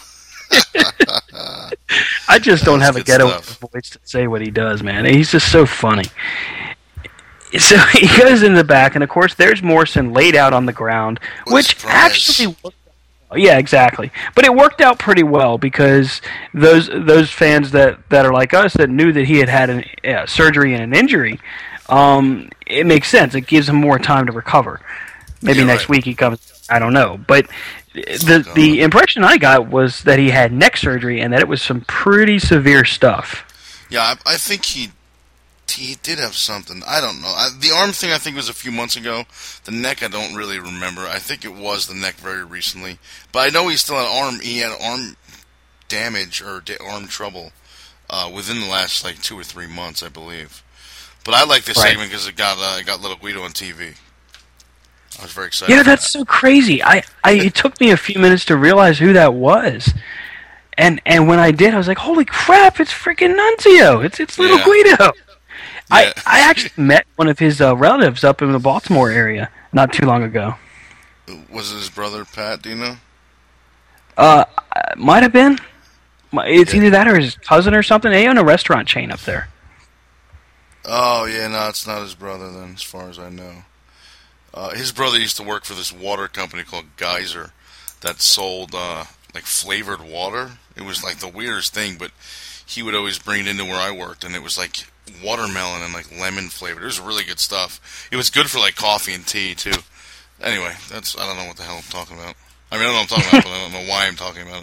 I just don't That's have a good ghetto stuff. voice to say what he does, man. He's just so funny. So he goes in the back, and of course, there's Morrison laid out on the ground, What a which surprise. actually worked out. Yeah, exactly. But it worked out pretty well because those those fans that, that are like us that knew that he had had an, uh, surgery and an injury, um, it makes sense. It gives him more time to recover. Maybe Yeah, next right. week he comes. I don't know, but the Oh, the impression I got was that he had neck surgery and that it was some pretty severe stuff. Yeah, I, I think he he did have something. I don't know. I, the arm thing I think was a few months ago. The neck I don't really remember. I think it was the neck very recently. But I know he still had arm. He had arm damage or da- arm trouble uh, within the last like two or three months, I believe. But I like this Right. segment because it got uh, it got Little Guido on T V. I was very excited. Yeah, for that's that. so crazy. I, I it took me a few minutes to realize who that was. And and when I did, I was like, "Holy crap! It's freaking Nunzio! It's it's Little Yeah. Guido." I Yeah. I actually met one of his uh, relatives up in the Baltimore area not too long ago. Was it his brother Pat? Do you know? Uh, might have been. It's either that or his cousin or something. They own a restaurant chain up there. Oh yeah, no, it's not his brother then, as far as I know. Uh, his brother used to work for this water company called Geyser that sold uh, like flavored water. It was like the weirdest thing, but he would always bring it into where I worked, and it was like watermelon and like lemon flavored. It was really good stuff. It was good for like coffee and tea too. Anyway, that's I don't know what the hell I'm talking about. I mean, I don't know what I'm talking about, but I don't know why I'm talking about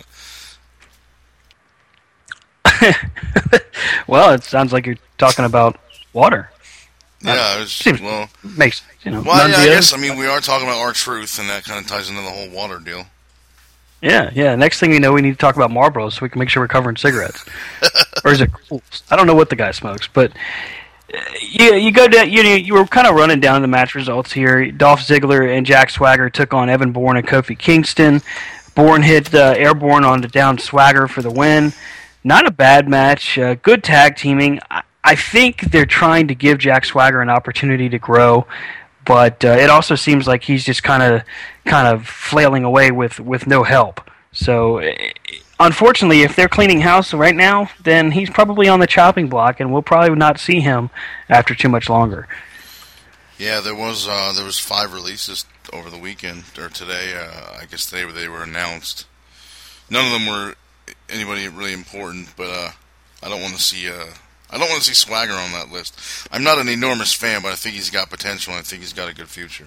it. Well, it sounds like you're talking about water. Yeah, it was, Seems- well, Makes you know. well, yeah, I Nunzio. guess I mean we are talking about R-Truth, and that kind of ties into the whole water deal. Yeah, yeah. Next thing we know, we need to talk about Marlboros so we can make sure we're covering cigarettes. Or is it Cools? I don't know what the guy smokes, but uh, you you go down. You you were kind of running down the match results here. Dolph Ziggler and Jack Swagger took on Evan Bourne and Kofi Kingston. Bourne hit uh, Airborne on the down Swagger for the win. Not a bad match. Uh, good tag teaming. I, I think they're trying to give Jack Swagger an opportunity to grow, but uh, it also seems like he's just kind of kind of flailing away with, with no help. So, uh, unfortunately, if they're cleaning house right now, then he's probably on the chopping block, and we'll probably not see him after too much longer. Yeah, there was uh, there was five releases over the weekend or today. Uh, I guess today they were announced. None of them were anybody really important, but uh, I don't want to see uh, I don't want to see Swagger on that list. I'm not an enormous fan, but I think he's got potential, and I think he's got a good future.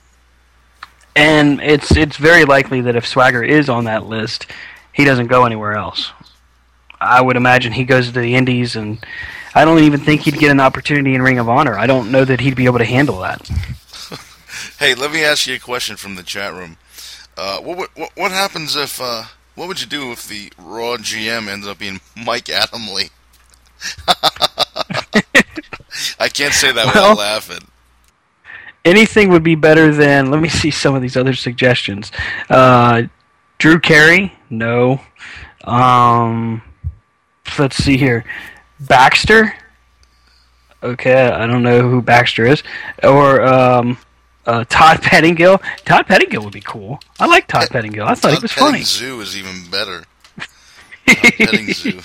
And it's it's very likely that if Swagger is on that list, he doesn't go anywhere else. I would imagine he goes to the Indies, and I don't even think he'd get an opportunity in Ring of Honor. I don't know that he'd be able to handle that. Hey, let me ask you a question from the chat room. Uh, what, what what happens if uh, what would you do if the Raw G M ends up being Mike Adamle? I can't say that Well, without laughing. Anything would be better than, let me see some of these other suggestions. Uh, Drew Carey? No. Um, let's see here. Baxter? Okay, I don't know who Baxter is. Or um, uh, Todd Pettingill? Todd Pettingill would be cool. I like Todd Pettingill. I thought Todd he was funny. Petting Zoo is even better. Todd Petting Zoo.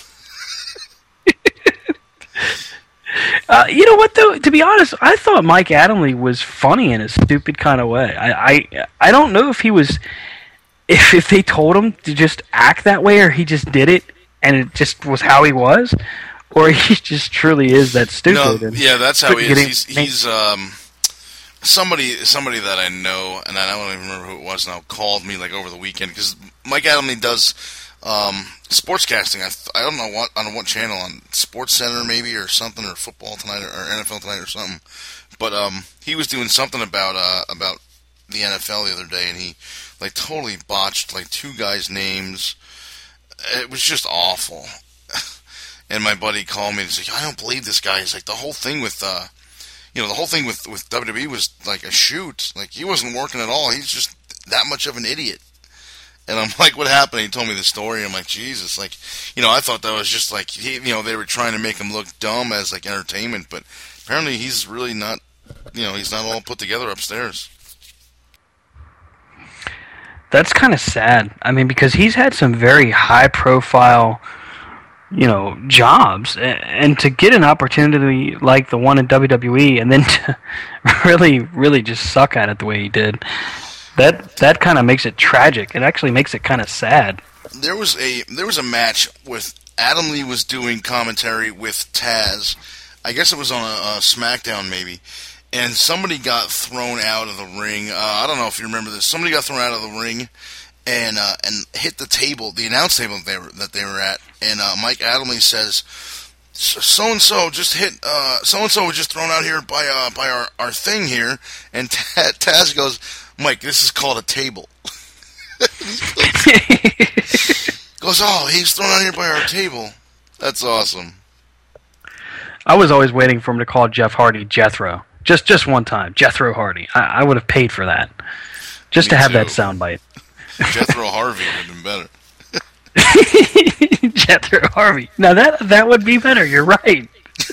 Uh, you know what, though? To be honest, I thought Mike Adamle was funny in a stupid kind of way. I, I, I don't know if he was, if if they told him to just act that way, or he just did it and it just was how he was, or he just truly is that stupid. No, and yeah, that's how he couldn't is. get He's, he's um, somebody somebody that I know, and I don't even remember who it was now, called me like over the weekend because Mike Adamle does um, sportscasting. I th- I don't know what on what channel, on Sports Center maybe or something, or Football Tonight or, or N F L Tonight or something. But um, he was doing something about uh, about the N F L the other day, and he like totally botched like two guys' names. It was just awful. And my buddy called me and said, "I don't believe this guy." He's like, the whole thing with, uh, you know, the whole thing with, with W W E was like a shoot. Like, he wasn't working at all. He's just that much of an idiot. And I'm like, what happened? He told me the story. I'm like, Jesus. Like, you know, I thought that was just like, he, you know, they were trying to make him look dumb as like entertainment. But apparently he's really not, you know, he's not all put together upstairs. That's kind of sad. I mean, because he's had some very high-profile, you know, jobs, and to get an opportunity like the one in W W E, and then to really, really just suck at it the way he did, that that kind of makes it tragic. It actually makes it kind of sad. There was a there was a match with Adamle was doing commentary with Taz. I guess it was on a, a SmackDown maybe. And somebody got thrown out of the ring. Uh, I don't know if you remember this. Somebody got thrown out of the ring, and uh, and hit the table, the announce table that they were, that they were at, and uh, Mike Adamle says, "So and so just hit. So and so was just thrown out here by uh, by our, our thing here," and Taz goes, "Mike, this is called a table." Goes, "Oh, he's thrown out here by our table." That's awesome. I was always waiting for him to call Jeff Hardy Jethro. Just just one time. Jethro Hardy. I, I would have paid for that. Just Me to have too. That soundbite. Jethro Harvey would have been better. Jethro Harvey. Now that that would be better. You're right.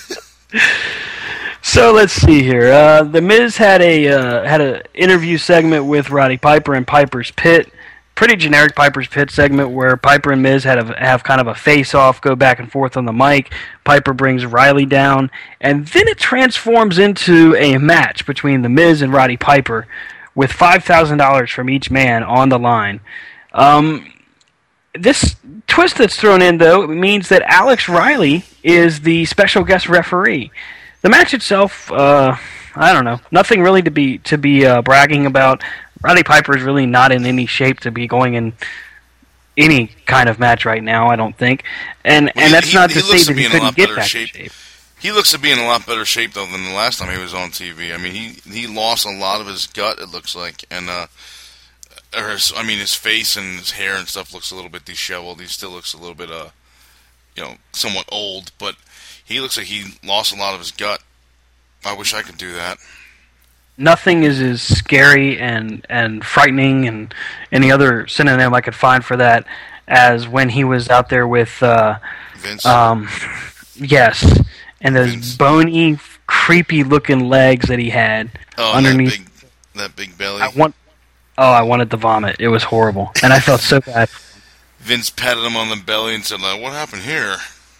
So let's see here. Uh, the Miz had a uh, had an interview segment with Roddy Piper in Piper's Pit. Pretty generic Piper's Pit segment where Piper and Miz had a, have kind of a face-off, go back and forth on the mic. Piper brings Riley down, and then it transforms into a match between the Miz and Roddy Piper with five thousand dollars from each man on the line. Um, this twist that's thrown in, though, means that Alex Riley is the special guest referee. The match itself, uh, I don't know, nothing really to be to be uh, bragging about. Roddy Piper is really not in any shape to be going in any kind of match right now, I don't think. And well, and he, that's he, not he to say that he couldn't get back shape. in shape. He looks to be in a lot better shape, though, than the last time he was on T V. I mean, he, he lost a lot of his gut, it looks like. And, uh, or his, I mean, his face and his hair and stuff looks a little bit disheveled. He still looks a little bit, uh, you know, somewhat old. But he looks like he lost a lot of his gut. I wish I could do that. Nothing is as scary and, and frightening and any other synonym I could find for that as when he was out there with uh, Vince. Um, yes, and those Vince. bony, creepy-looking legs that he had oh, underneath. That big, that big belly. I want. Oh, I wanted to vomit. It was horrible, and I felt so bad. Vince patted him on the belly and said, like, "What happened here?"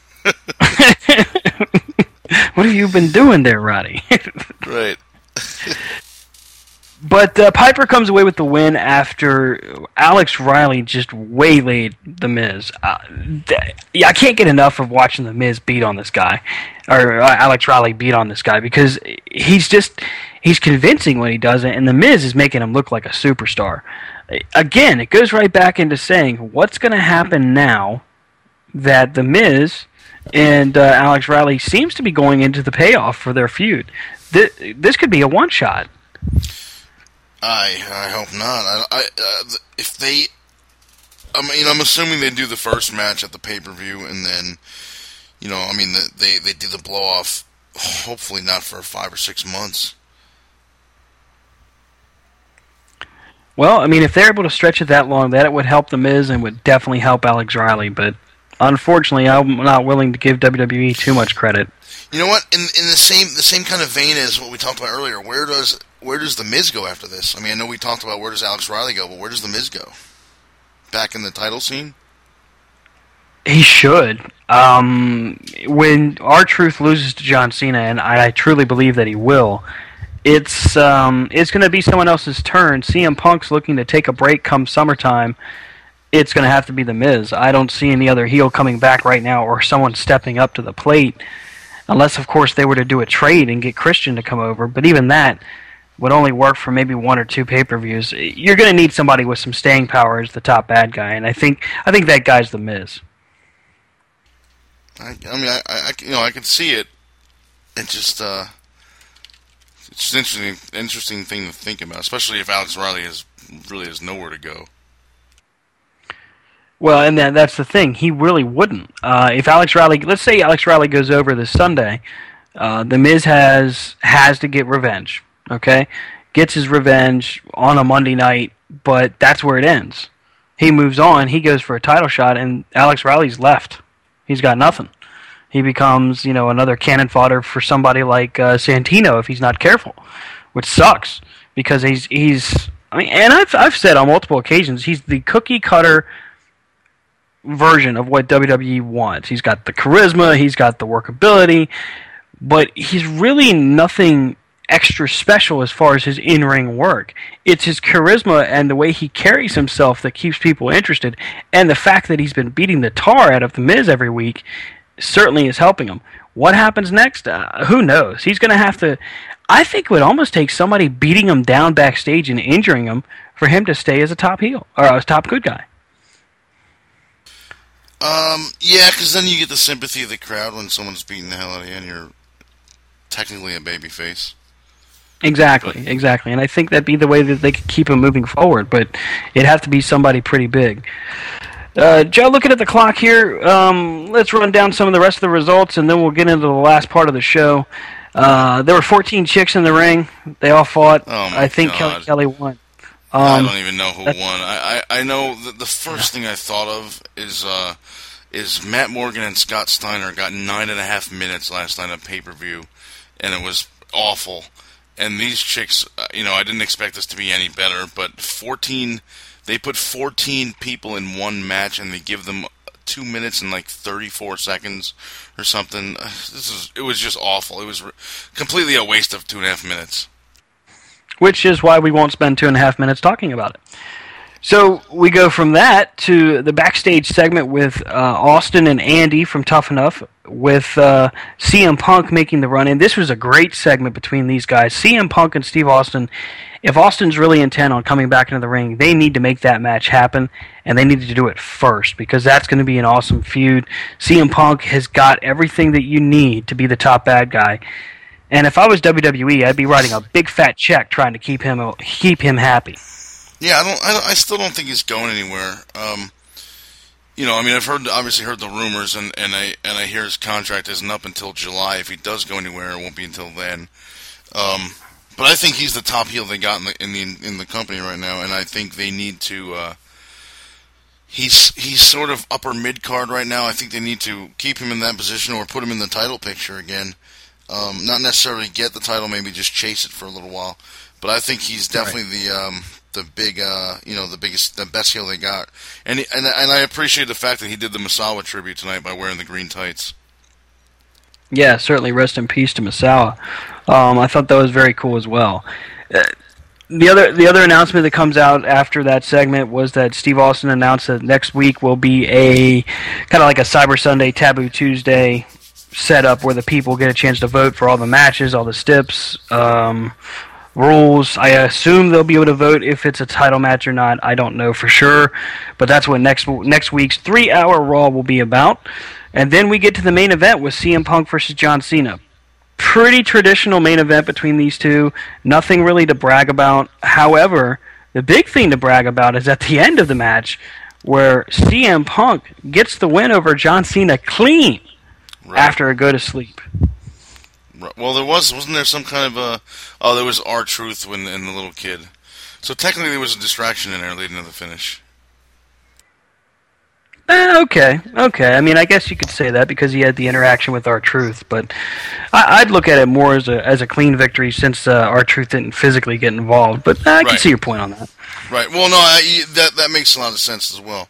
What have you been doing there, Roddy? Right. But uh, Piper comes away with the win after Alex Riley just waylaid The Miz. Uh, th- yeah, I can't get enough of watching The Miz beat on this guy, or uh, Alex Riley beat on this guy, because he's just, he's convincing when he does it, and The Miz is making him look like a superstar. Again, it goes right back into saying, what's going to happen now that The Miz and uh, Alex Riley seems to be going into the payoff for their feud? This, this could be a one-shot. I I hope not. I, I uh, if they, I mean, I'm assuming they do the first match at the pay-per-view, and then, you know, I mean, the, they they do the blow-off. Hopefully, not for five or six months. Well, I mean, if they're able to stretch it that long, that it would help The Miz and would definitely help Alex Riley. But unfortunately, I'm not willing to give W W E too much credit. You know what? In in the same the same kind of vein as what we talked about earlier, where does where does the Miz go after this? I mean, I know we talked about where does Alex Riley go, but where does the Miz go? Back in the title scene? He should. Um, when R-Truth loses to John Cena, and I, I truly believe that he will, it's um, it's going to be someone else's turn. C M Punk's looking to take a break come summertime. It's going to have to be the Miz. I don't see any other heel coming back right now, or someone stepping up to the plate. Unless, of course, they were to do a trade and get Christian to come over. But even that would only work for maybe one or two pay-per-views. You're going to need somebody with some staying power as the top bad guy, and I think I think that guy's the Miz. I, I mean, I, I, you know, I can see it. It just, uh, it's just interesting, interesting thing to think about, especially if Alex Riley is really has nowhere to go. Well, and that, that's the thing. He really wouldn't. Uh, if Alex Riley, let's say Alex Riley goes over this Sunday, uh, the Miz has has to get revenge. Okay, gets his revenge on a Monday night, but that's where it ends. He moves on. He goes for a title shot, and Alex Riley's left. He's got nothing. He becomes, you know, another cannon fodder for somebody like uh, Santino if he's not careful, which sucks because he's he's. I mean, and I've I've said on multiple occasions he's the cookie cutter version of what W W E wants. He's got the charisma, he's got the workability, but he's really nothing extra special as far as his in-ring work. It's his charisma and the way he carries himself that keeps people interested, and the fact that he's been beating the tar out of The Miz every week certainly is helping him. What happens next? Uh, who knows? He's going to have to... I think it would almost take somebody beating him down backstage and injuring him for him to stay as a top heel or a top good guy. Um, yeah, because then you get the sympathy of the crowd when someone's beating the hell out of you and you're technically a babyface. Exactly, but, exactly. And I think that'd be the way that they could keep him moving forward, but it'd have to be somebody pretty big. Uh, Joe, looking at the clock here, um, let's run down some of the rest of the results, and then we'll get into the last part of the show. Uh, there were fourteen chicks in the ring. They all fought. Oh I think God. Kelly Kelly won. Um, I don't even know who won. I, I, I know that the first thing I thought of is uh, is Matt Morgan and Scott Steiner got nine and a half minutes last night on pay-per-view, and it was awful. And these chicks, uh, you know, I didn't expect this to be any better, but fourteen, they put fourteen people in one match, and they give them two minutes and like thirty-four seconds or something. Uh, this is, it was just awful. It was re- completely a waste of two and a half minutes. Which is why we won't spend two and a half minutes talking about it. So we go from that to the backstage segment with uh, Austin and Andy from Tough Enough, with uh, C M Punk making the run in. This was a great segment between these guys. C M Punk and Steve Austin, if Austin's really intent on coming back into the ring, they need to make that match happen, and they need to do it first, because that's going to be an awesome feud. C M Punk has got everything that you need to be the top bad guy. And if I was W W E, I'd be writing a big fat check trying to keep him keep him happy. Yeah, I don't. I, don't, I still don't think he's going anywhere. Um, you know, I mean, I've heard obviously heard the rumors, and, and I and I hear his contract isn't up until July. If he does go anywhere, it won't be until then. Um, but I think he's the top heel they got in the in the in the company right now, and I think they need to. Uh, he's he's sort of upper mid card right now. I think they need to keep him in that position or put him in the title picture again. Um, not necessarily get the title, maybe just chase it for a little while. But I think he's definitely right. the um, the big, uh, you know, the biggest, the best heel they got. And he, and and I appreciate the fact that he did the Misawa tribute tonight by wearing the green tights. Yeah, certainly. Rest in peace to Misawa. Um, I thought that was very cool as well. Uh, the other the other announcement that comes out after that segment was that Steve Austin announced that next week will be a kind of like a Cyber Sunday, Taboo Tuesday setup where the people get a chance to vote for all the matches, all the stips, um, rules. I assume they'll be able to vote if it's a title match or not. I don't know for sure, but that's what next next week's three-hour Raw will be about. And then we get to the main event with C M Punk versus John Cena. Pretty traditional main event between these two. Nothing really to brag about. However, the big thing to brag about is at the end of the match where C M Punk gets the win over John Cena clean. Right. After a go to sleep. Well, there was, wasn't there some kind of a, oh, there was R-Truth when and the little kid. So technically there was a distraction in there leading to the finish. Eh, okay, okay. I mean, I guess you could say that because he had the interaction with R-Truth, but I, I'd look at it more as a as a clean victory since uh, R-Truth didn't physically get involved. But uh, I right. can see your point on that. Right. Well, no, I, that that makes a lot of sense as well.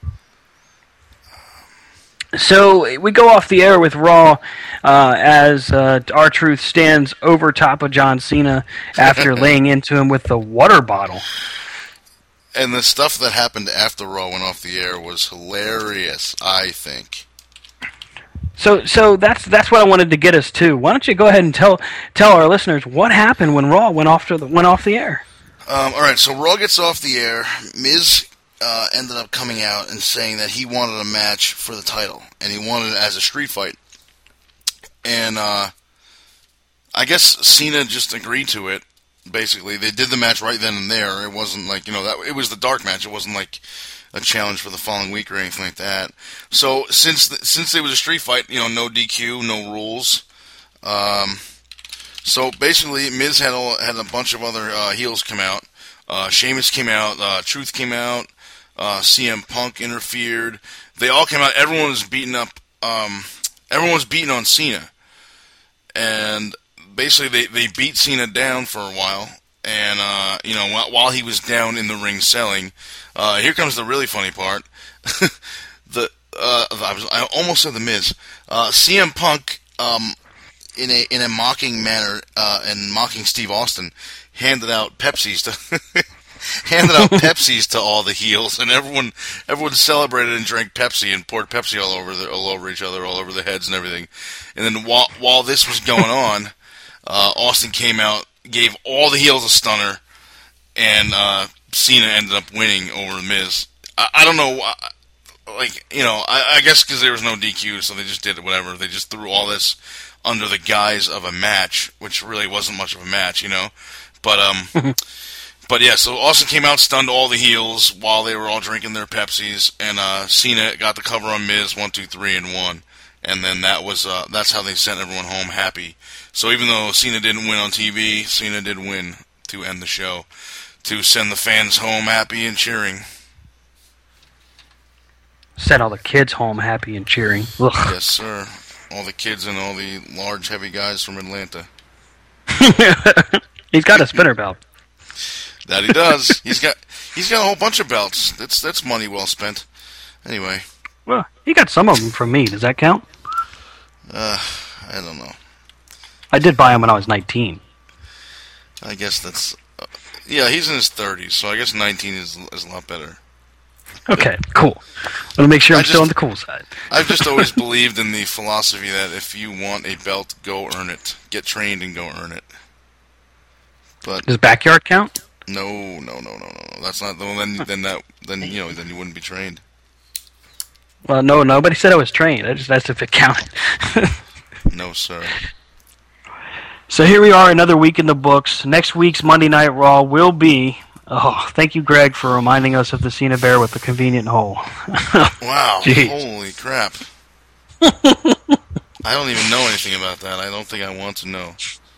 So we go off the air with Raw uh, as uh, R-Truth stands over top of John Cena after laying into him with the water bottle. And the stuff that happened after Raw went off the air was hilarious, I think. So, so that's that's what I wanted to get us to. Why don't you go ahead and tell tell our listeners what happened when Raw went off to the, went off the air? Um, all right, so Raw gets off the air. Miz Uh, ended up coming out and saying that he wanted a match for the title, and he wanted it as a street fight. And uh, I guess Cena just agreed to it. Basically, they did the match right then and there. It wasn't like, you know, that it was the dark match. It wasn't like a challenge for the following week or anything like that. So since the, since it was a street fight, you know, no D Q, no rules. Um, so basically, Miz had a, had a bunch of other uh, heels come out. Uh, Sheamus came out. Uh, Truth came out. Uh, C M Punk interfered. They all came out. Everyone was beating up. Um, everyone was beating on Cena, and basically they, they beat Cena down for a while. And uh, you know, while, while he was down in the ring selling, uh, here comes the really funny part. the uh, I, was, I almost said the Miz. Uh, C M Punk, um, in a in a mocking manner uh, and mocking Steve Austin, handed out Pepsis to. handed out Pepsis to all the heels, and everyone everyone celebrated and drank Pepsi and poured Pepsi all over the, all over each other, all over the heads and everything. And then while while this was going on, uh, Austin came out, gave all the heels a stunner, and uh, Cena ended up winning over The Miz. I, I don't know, like, you know, I, I guess because there was no D Q, so they just did whatever. They just threw all this under the guise of a match, which really wasn't much of a match, you know. But, um, but yeah, so Austin came out, stunned all the heels while they were all drinking their Pepsis, and uh, Cena got the cover on Miz, one, two, three, and one. And then that was uh, that's how they sent everyone home happy. So even though Cena didn't win on T V, Cena did win to end the show, to send the fans home happy and cheering. Sent all the kids home happy and cheering. Ugh. Yes, sir. All the kids and all the large, heavy guys from Atlanta. He's got a spinner belt. That he does. he's got he's got a whole bunch of belts. That's that's money well spent. Anyway. Well, he got some of them from me. Does that count? Uh, I don't know. I did buy them when I was nineteen. I guess that's... Uh, yeah, he's in his thirties, so I guess nineteen is is a lot better. Okay, cool. Let me make sure I'm I just, still on the cool side. I've just always believed in the philosophy that if you want a belt, go earn it. Get trained and go earn it. But does backyard count? No, no, no, no, no. That's not the one. Then, then that, then you know, then you wouldn't be trained. Well, no, nobody said I was trained. I just asked if it counted. No, sir. So here we are, another week in the books. Next week's Monday Night Raw will be... Oh, thank you, Greg, for reminding us of the Cena Bear with the convenient hole. Wow, Jeez. Holy crap. I don't even know anything about that. I don't think I want to know.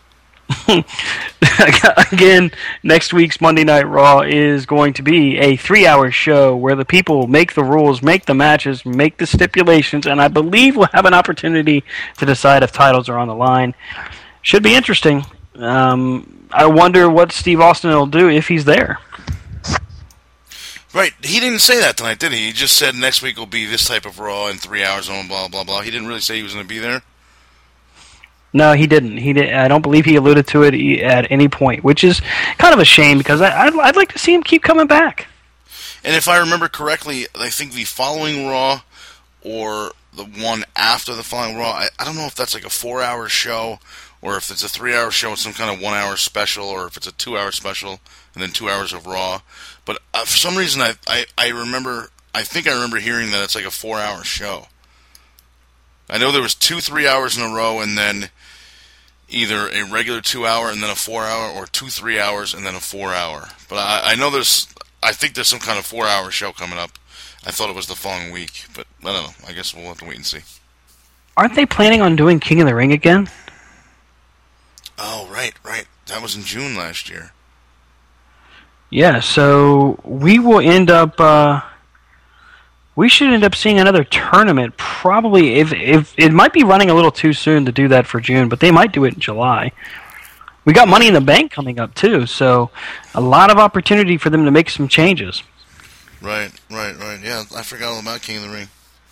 Again, next week's Monday Night Raw is going to be a three-hour show where the people make the rules, make the matches, make the stipulations, and I believe we'll have an opportunity to decide if titles are on the line. Should be interesting. Um, I wonder what Steve Austin will do if he's there. Right. He didn't say that tonight, did he? He just said next week will be this type of Raw in three hours and blah, blah, blah. He didn't really say he was going to be there? No, he didn't. He did. I don't believe he alluded to it at any point, which is kind of a shame because I, I'd, I'd like to see him keep coming back. And if I remember correctly, I think the following Raw or the one after the following Raw, I, I don't know if that's like a four-hour show or if it's a three-hour show with some kind of one-hour special or if it's a two-hour special and then two hours of Raw. But uh, for some reason, I, I, I remember, I think I remember hearing that it's like a four-hour show. I know there was two three hours in a row and then either a regular two-hour and then a four-hour, or two three hours and then a four-hour. But I, I know there's, I think there's some kind of four-hour show coming up. I thought it was the following week, but I don't know. I guess we'll have to wait and see. Aren't they planning on doing King of the Ring again? Oh, right, right. That was in June last year. Yeah, so we will end up, uh, we should end up seeing another tournament, probably, if, if it might be running a little too soon to do that for June, but they might do it in July. We got Money in the Bank coming up, too, so a lot of opportunity for them to make some changes. Right, right, right. Yeah, I forgot all about King of the Ring.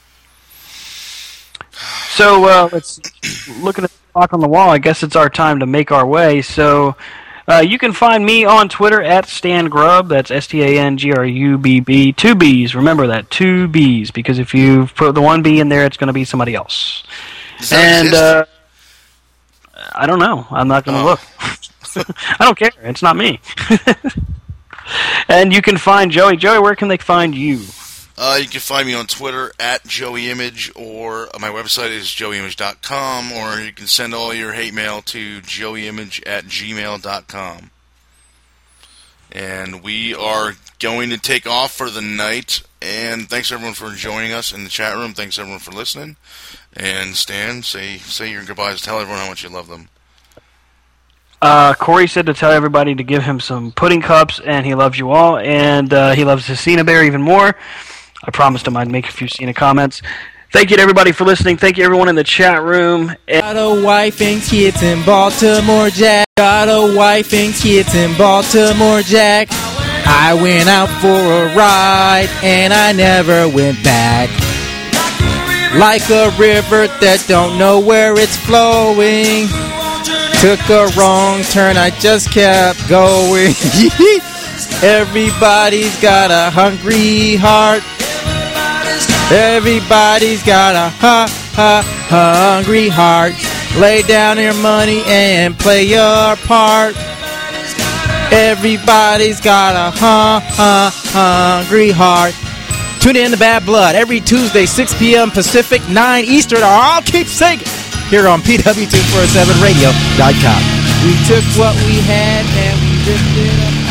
So, uh, let's look at the clock on the wall. I guess it's our time to make our way, so... Uh, you can find me on Twitter at Stan Grubb. That's S T A N G R U B B. Two B's. Remember that. Two B's. Because if you put the one B in there, it's going to be somebody else. And uh, I don't know. I'm not going to oh. look. I don't care. It's not me. And you can find Joey. Joey, where can they find you? Uh, you can find me on Twitter at Joey Image, or my website is joey image dot com, or you can send all your hate mail to joeyimage at gmail dot com. And we are going to take off for the night, and thanks everyone for joining us in the chat room. Thanks everyone for listening. And Stan, say say your goodbyes. Tell everyone how much you love them. Uh, Corey said to tell everybody to give him some pudding cups, and he loves you all, and uh, he loves his Cena Bear even more. I promised him I'd make a few Cena comments. Thank you to everybody for listening. Thank you everyone in the chat room. Got a wife and kids in Baltimore, Jack. Got a wife and kids in Baltimore, Jack. I went out for a ride and I never went back. Like a river that don't know where it's flowing. Took a wrong turn, I just kept going. Everybody's got a hungry heart. Everybody's got a ha ha hungry heart. Lay down your money and play your part. Everybody's got a huh, huh, hungry heart. Tune in to Bad Blood every Tuesday, six p.m. Pacific, nine Eastern, or I'll keep singing here on P W two forty-seven radio dot com. We took what we had and we ripped it up.